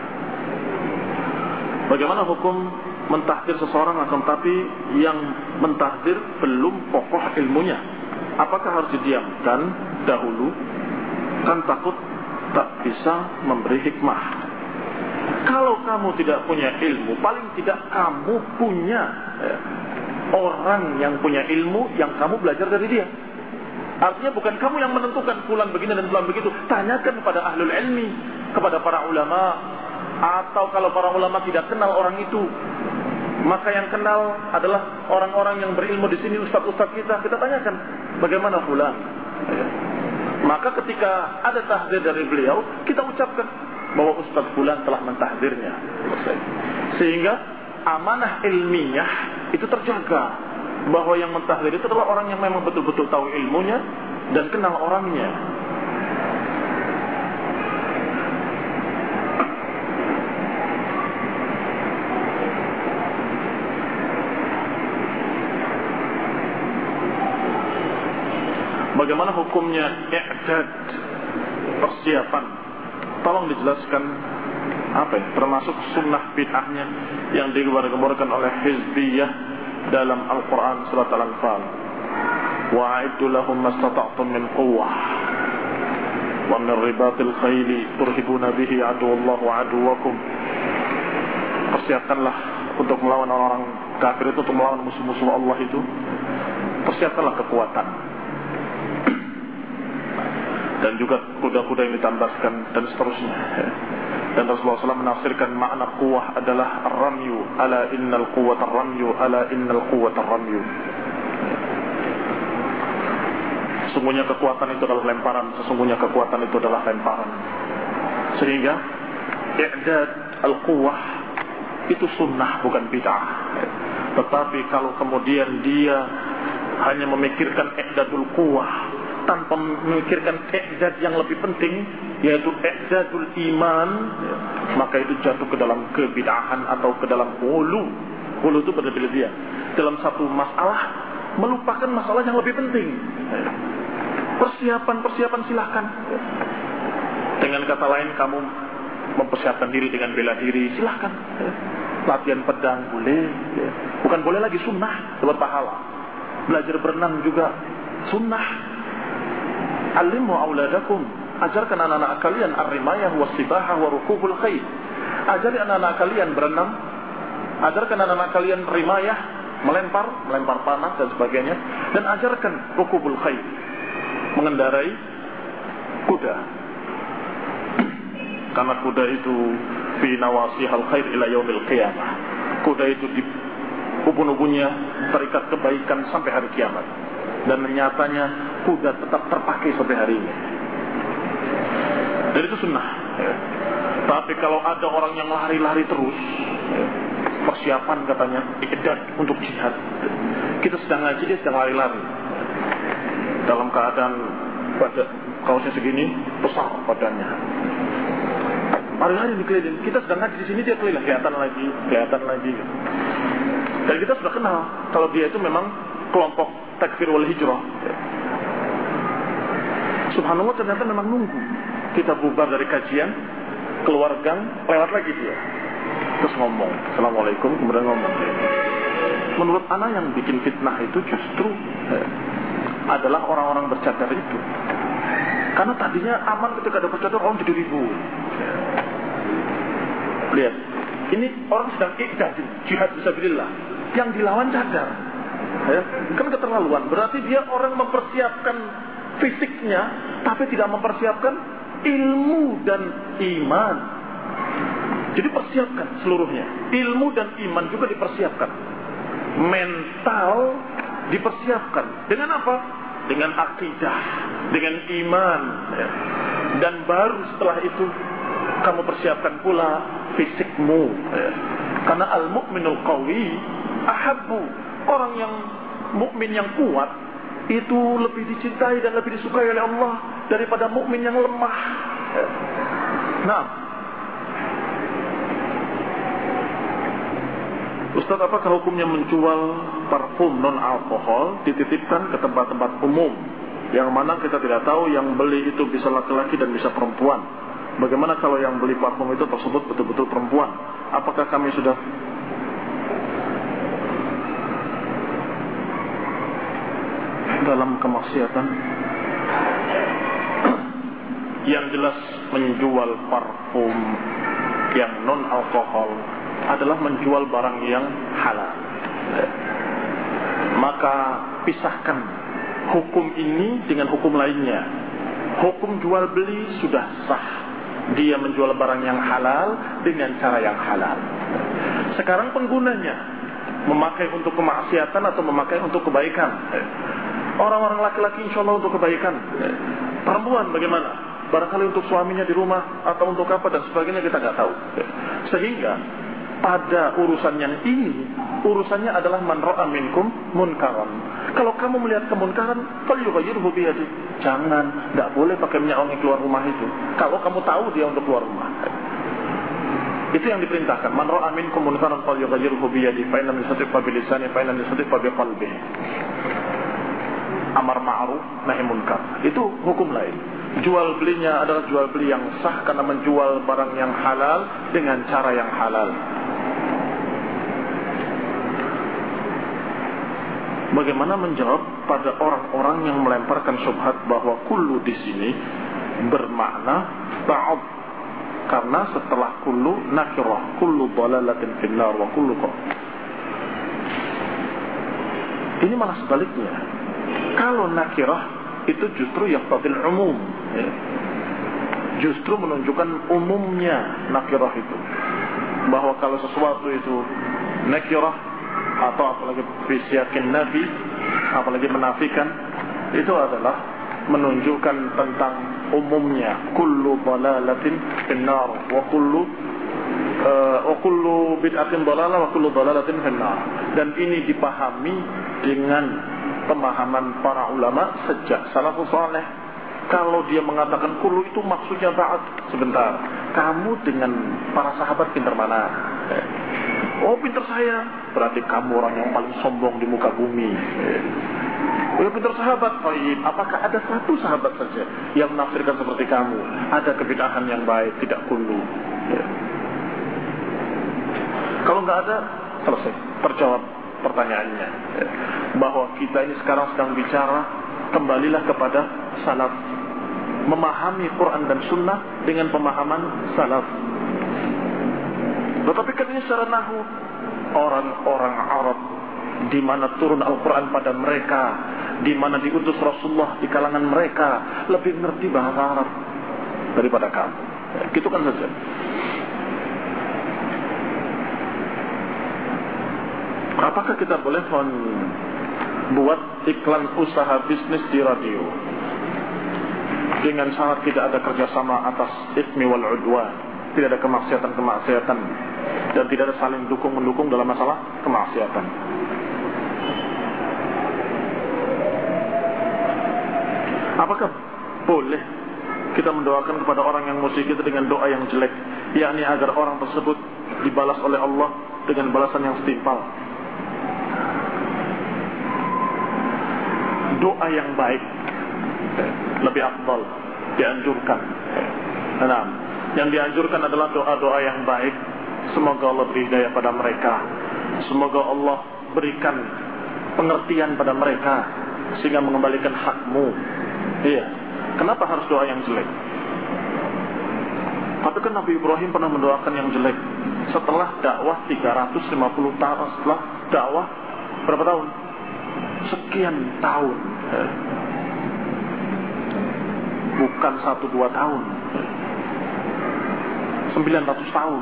bagaimana hukum mentahdir seseorang, akan tapi yang mentahdir belum pokok ilmunya? Apakah harus didiamkan dahulu? Kan takut tak bisa memberi hikmah. Kalau kamu tidak punya ilmu, paling tidak kamu punya eh, orang yang punya ilmu yang kamu belajar dari dia. Artinya bukan kamu yang menentukan fulan begini dan fulan begitu. Tanyakan kepada ahlul ilmi, kepada para ulama. Atau kalau para ulama tidak kenal orang itu, maka yang kenal adalah orang-orang yang berilmu di sini, ustaz-ustaz kita. Kita tanyakan, bagaimana fulan? Maka ketika ada tahdir dari beliau, kita ucapkan bahwa ustaz fulan telah mentahdirnya. Sehingga amanah ilmiah itu terjaga, bahwa yang mentahdir itu adalah orang yang memang betul-betul tahu ilmunya dan kenal orangnya. Bagaimana hukumnya i'dad, persiapan? Tolong dijelaskan apa ya, termasuk sunnah bid'ahnya yang digembar-gemborkan oleh Hizbiyah dalam Al-Quran surat Al-Anfal. Wa'iddu lahum mastata'tum min quwwah wa min ribatil khayli turhibuna bihi aduwallahu aduwakum. Persiapkanlah untuk melawan orang-orang kafir itu, untuk melawan musuh-musuh Allah itu. Persiapkanlah kekuatan dan juga kuda-kuda yang ditambahkan dan seterusnya. Dan Rasulullah shallallahu alaihi wasallam menafsirkan makna quwwah adalah ar-ramyu, ala innal quwwata ar-ramyu, ala innal quwwata ar-ramyu. Sesungguhnya kekuatan itu adalah lemparan, sesungguhnya kekuatan itu adalah lemparan. Sehingga i'dad al-quwwah itu sunnah, bukan bid'ah. Tetapi kalau kemudian dia hanya memikirkan i'dadul quwwah tanpa memikirkan i'dad yang lebih penting, yaitu i'dadul iman, maka itu jatuh ke dalam kebid'ahan atau ke dalam ghulu. Ghulu itu berlebihan dalam satu masalah, melupakan masalah yang lebih penting. Persiapan-persiapan silahkan. Dengan kata lain, kamu mempersiapkan diri dengan bela diri, silahkan. Latihan pedang boleh, bukan boleh lagi, sunnah, dapat pahala. Belajar berenang juga sunnah. Alimu auladakum, ajarkan anak-anak kalian ar-rimayah was-sibahah wa rukubul khayl. Ajari anak-anak kalian berenang, ajarkan anak-anak kalian rimayah, melempar, melempar panah dan sebagainya, dan ajarkan rukubul khayl, mengendarai kuda. Karena kuda itu fi nawasihal khair ila yaumil qiyamah. Kuda itu di ubun-ubunnya terikat kebaikan sampai hari kiamat. Dan nyatanya kuda tetap terpakai sampai hari ini. Dan itu sunnah, ya. Tapi kalau ada orang yang lari-lari terus, ya, persiapan katanya i'dad untuk jihad, kita sedang ngaji, dia sedang lari-lari dalam keadaan pada kaosnya segini, besar badannya, lari-lari dikeliling. Kita sedang ngaji di sini, dia keliling, kelihatan lagi, kelihatan lagi. Dan kita sudah kenal kalau dia itu memang kelompok takfir wal hijrah. Subhanallah, ternyata memang nunggu kita bubar dari kajian, keluar gang, lewat lagi dia, terus ngomong assalamualaikum, kemudian ngomong. Menurut ana yang bikin fitnah itu justru eh, adalah orang-orang bercadar itu. Karena tadinya aman ketika ada bercadar, orang jadi ribut. Lihat, ini orang sedang i'dad, jihad fisabilillah. yang dilawan cadar. Ya, kan keterlaluan. Berarti dia orang mempersiapkan fisiknya, tapi tidak mempersiapkan ilmu dan iman. Jadi persiapkan seluruhnya. Ilmu dan iman juga dipersiapkan. Mental dipersiapkan. Dengan apa? Dengan akidah, dengan iman. Ya. Dan baru setelah itu kamu persiapkan pula fisikmu. Ya. Karena al-mu'minul qawi ahabbu. Orang yang mukmin yang kuat itu lebih dicintai dan lebih disukai oleh Allah daripada mukmin yang lemah. Ya. Nah, Ustaz, apakah hukumnya menjual parfum non-alkohol dititipkan ke tempat-tempat umum yang mana kita tidak tahu yang beli itu bisa laki-laki dan bisa perempuan? Bagaimana kalau yang beli parfum itu tersebut betul-betul perempuan? Apakah kami sudah dalam kemaksiatan? Yang jelas menjual parfum yang non-alkohol adalah menjual barang yang halal. Maka pisahkan hukum ini dengan hukum lainnya. Hukum jual beli sudah sah. Dia menjual barang yang halal dengan cara yang halal. Sekarang penggunanya memakai untuk kemaksiatan atau memakai untuk kebaikan. Orang-orang laki-laki insya Allah untuk kebaikan. Perempuan bagaimana? Barangkali untuk suaminya di rumah atau untuk apa dan sebagainya kita nggak tahu. Sehingga pada urusan yang ini, urusannya adalah man ra'a minkum munkaran. Kalau kamu melihat kemunkaran, falyughayyirhu biyadi. Jangan, tidak boleh pakai minyak wangi keluar rumah itu. Kalau kamu tahu dia untuk keluar rumah. Itu yang diperintahkan. Man ra'a minkum munkaran falyughayyirhu biyadi, fa in lam yastati' fa bilisanihi, fa in lam yastati' fa biqalbihi. Amar ma'ruf nahi munkar. Itu hukum lain. Jual belinya adalah jual beli yang sah karena menjual barang yang halal dengan cara yang halal. Bagaimana menjawab pada orang-orang yang melemparkan syubhat bahwa kullu di sini bermakna ba'd, karena setelah kullu nakirah, kullu dhalalatin finnar wa kullu qa. Ini malah sebaliknya. Kalau nakirah itu justru yaqtadil umum, ya. Justru menunjukkan umumnya nakirah itu, bahwa kalau sesuatu itu nakirah atau apalagi bisyakin nafi, apalagi menafikan, itu adalah menunjukkan tentang umumnya. Kullu dhalalatin finnar wa kullu uh, wa kullu bid'atin dhalalah wa kullu dhalalatin finnar. Dan ini dipahami dengan pemahaman para ulama sejak salafus saleh. Kalau dia mengatakan kullu itu maksudnya ba'd, sebentar, kamu dengan para sahabat pintar mana? Oh, pintar saya. Berarti kamu orang yang paling sombong di muka bumi. Oh, pintar sahabat. Oh, iya. Apakah ada satu sahabat saja yang menafsirkan seperti kamu? Ada kebid'ahan yang baik, tidak kullu. Ya. Kalau nggak ada, selesai, terjawab pertanyaannya. Ya. Bahwa kita ini sekarang sedang bicara, kembalilah kepada salaf, memahami Quran dan Sunnah dengan pemahaman salaf. Tetapi kan ini secara nahu, orang-orang Arab di mana turun Al-Quran pada mereka, di mana diutus Rasulullah di kalangan mereka, lebih mengerti bahasa Arab daripada kamu. Ya, gitu kan saja. Apakah kita boleh membuat iklan usaha bisnis di radio dengan syarat tidak ada kerjasama atas ismi wal udwan, tidak ada kemaksiatan-kemaksiatan, dan tidak ada saling dukung-mendukung dalam masalah kemaksiatan? Apakah boleh kita mendoakan kepada orang yang musik itu dengan doa yang jelek, yakni agar orang tersebut dibalas oleh Allah dengan balasan yang setimpal? Doa yang baik lebih afdal, dianjurkan. Nah, yang dianjurkan adalah doa-doa yang baik. Semoga Allah beri hidayah pada mereka, semoga Allah berikan pengertian pada mereka sehingga mengembalikan hakmu. Iya. Kenapa harus doa yang jelek? Tapi kan Nabi Ibrahim pernah mendoakan yang jelek setelah dakwah tiga ratus lima puluh tahun, setelah dakwah berapa tahun? Sekian tahun. Bukan satu dua tahun, sembilan ratus tahun.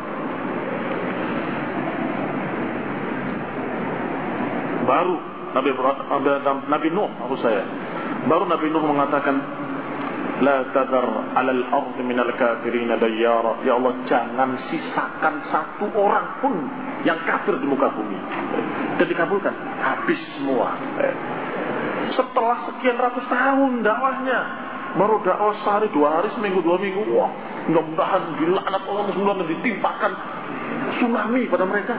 Baru Nabi Nabi Nuh, maksud saya, baru Nabi Nuh mengatakan, la tadar alal ardi minal kafirin dayyara. Ya Allah, jangan sisakan satu orang pun yang kafir di muka bumi. Dan dikabulkan, habis semua. Setelah sekian ratus tahun dakwahnya, baru dakwah sehari, dua hari, seminggu, dua minggu. Wah, mudah-mudahan dilaknat Allah musuh dan ditimpakan tsunami pada mereka.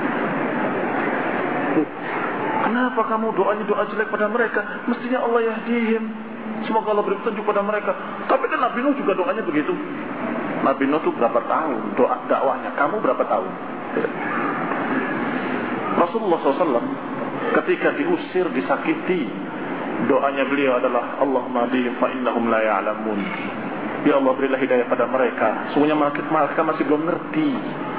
Kenapa kamu doanya doa jelek pada mereka? Mestinya Allah yahdihim, semoga Allah beri petunjuk pada mereka. Tapi kan Nabi Nuh juga doanya begitu. Nabi Nuh itu berapa tahun doa dakwahnya? Kamu berapa tahun? Rasulullah shallallahu alaihi wasallam ketika diusir, disakiti, doanya beliau adalah Allahumma hdihim fa innahum la ya'lamun. Ya Allah, berilah hidayah pada mereka, sungguhnya mereka masih belum ngerti.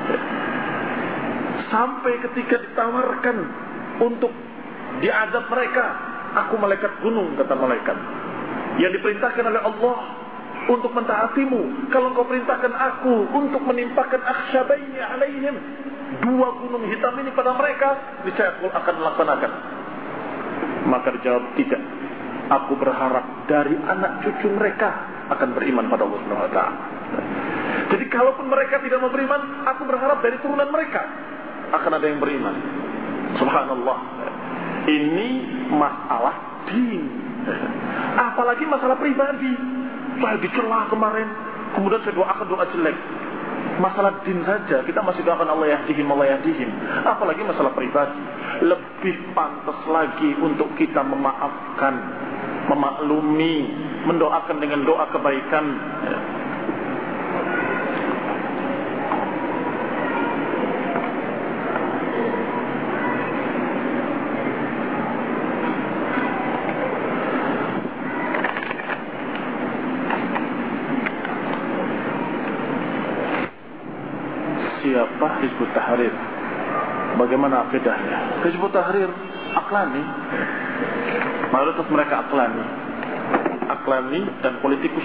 Sampai ketika ditawarkan untuk diazab mereka, aku malaikat gunung, kata malaikat, yang diperintahkan oleh Allah untuk mentaatimu. Kalau engkau perintahkan aku untuk menimpakan akhsyabaini alaihim, dua gunung hitam ini pada mereka, niscaya aku akan melaksanakan. Maka dijawab, tidak. Aku berharap dari anak cucu mereka akan beriman pada Allah Subhanahu wa taala. Jadi kalaupun mereka tidak mau beriman, aku berharap dari turunan mereka akan ada yang beriman. Subhanallah. Ini masalah din. Apalagi masalah pribadi. Saya dicela kemarin, kemudian saya doakan doa jelek. Masalah din saja kita masih doakan Allah yahdihim, Allah yahdihim. Apalagi masalah pribadi. Lebih pantas lagi untuk kita memaafkan, memaklumi, mendoakan dengan doa kebaikan. Siapa Hizbut Tahrir? Bagaimana akidahnya? Hizbut Tahrir aklani, mayoritas mereka aklani, aklani dan politikus.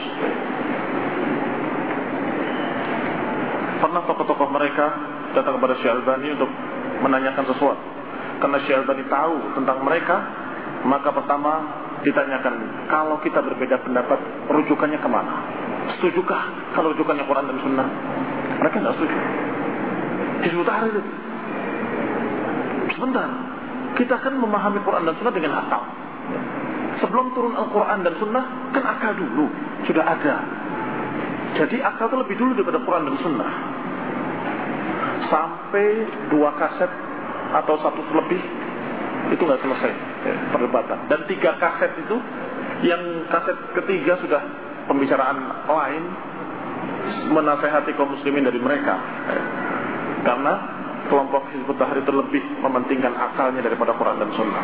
Pernah tokoh-tokoh mereka datang kepada Syekh Albani untuk menanyakan sesuatu. Karena Syekh Albani tahu tentang mereka, maka pertama ditanyakan, kalau kita berbeda pendapat, rujukannya kemana? Setujukah kalau rujukannya Quran dan Sunnah? Mereka tidak setuju. Hizbut Tahrir itu, sebentar, kita kan memahami Quran dan Sunnah dengan akal. Sebelum turun Al-Quran dan Sunnah, kan akal dulu sudah ada. Jadi akal itu lebih dulu daripada Quran dan Sunnah. Sampai dua kaset atau satu lebih, itu nggak selesai perdebatan. Dan tiga kaset itu, yang kaset ketiga sudah pembicaraan lain, menasehati kaum muslimin dari mereka. Karena kelompok Hizbut Tahrir itu lebih mementingkan akalnya daripada Quran dan Sunnah.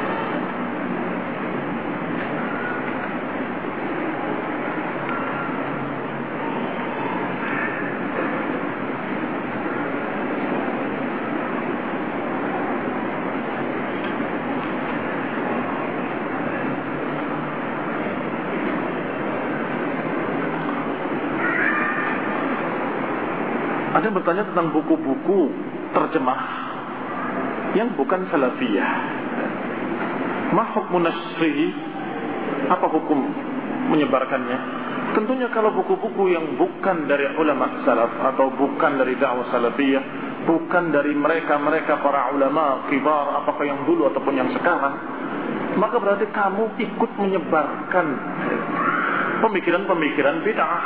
Ada yang bertanya tentang buku-buku terjemah yang bukan salafiyah. Ma hukmun nasrihi? Apa hukum menyebarkannya? Tentunya kalau buku-buku yang bukan dari ulama salaf atau bukan dari dakwah salafiyah, bukan dari mereka-mereka para ulama kibar, apakah yang dulu ataupun yang sekarang, maka berarti kamu ikut menyebarkan pemikiran-pemikiran bid'ah.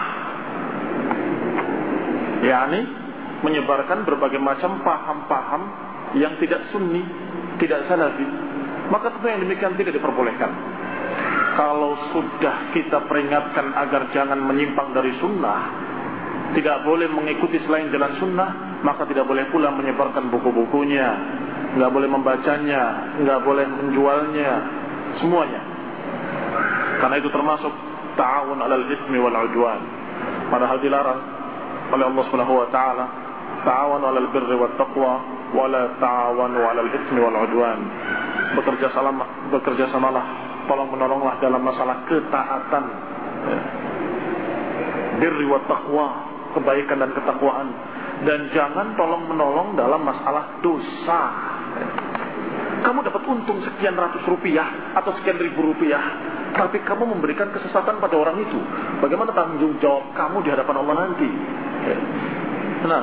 yakni menyebarkan berbagai macam paham-paham yang tidak sunni, tidak salafi, maka tentu yang demikian tidak diperbolehkan. Kalau sudah kita peringatkan agar jangan menyimpang dari sunnah, tidak boleh mengikuti selain jalan sunnah, maka tidak boleh pula menyebarkan buku-bukunya, nggak boleh membacanya, nggak boleh menjualnya, semuanya. Karena itu termasuk ta'awun alal itsmi wal udwan, padahal dilarang oleh Allah Subhanahu wa taala, ta'awanu 'alal birri wat taqwa wa la ta'awanu 'alal itsmi wal 'udwan. Bekerja sama, bekerja samalah, tolong menolonglah dalam masalah ketaatan, ya. Birri wat taqwa, kebaikan dan ketakwaan, dan jangan tolong menolong dalam masalah dosa. Kamu dapat untung sekian ratus rupiah atau sekian ribu rupiah, tapi kamu memberikan kesesatan pada orang itu. Bagaimana tanggung jawab kamu di hadapan Allah nanti? Nah,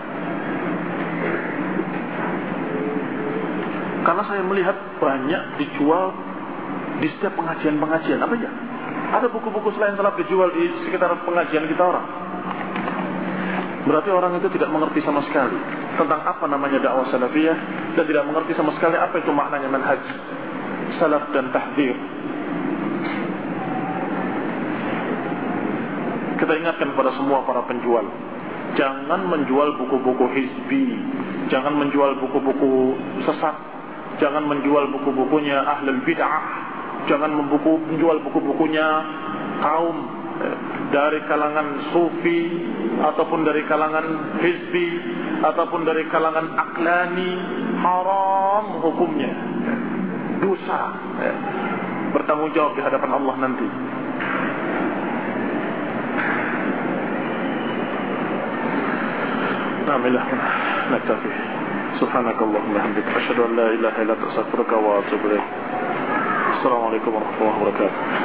karena saya melihat banyak dijual di setiap pengajian-pengajian. Apa ya? Ada buku-buku selain salat dijual di sekitar pengajian kita orang. Berarti orang itu tidak mengerti sama sekali tentang apa namanya dakwah salafiyah, dan tidak mengerti sama sekali apa itu maknanya manhaj salaf dan tahdzir. Kita ingatkan kepada semua para penjual, jangan menjual buku-buku hizbi, jangan menjual buku-buku sesat, jangan menjual buku-bukunya ahlul bid'ah, jangan membuku, menjual buku-bukunya kaum dari kalangan sufi, ataupun dari kalangan hizbi, ataupun dari kalangan aklani. Haram hukumnya, dosa, bertanggung jawab di hadapan Allah nanti. Na'amilah naktafi. Subhanakallahumma hamdika asyhadu an la ilaha illa anta astaghfiruka wa atubu ilaik. Assalamualaikum warahmatullahi wabarakatuh.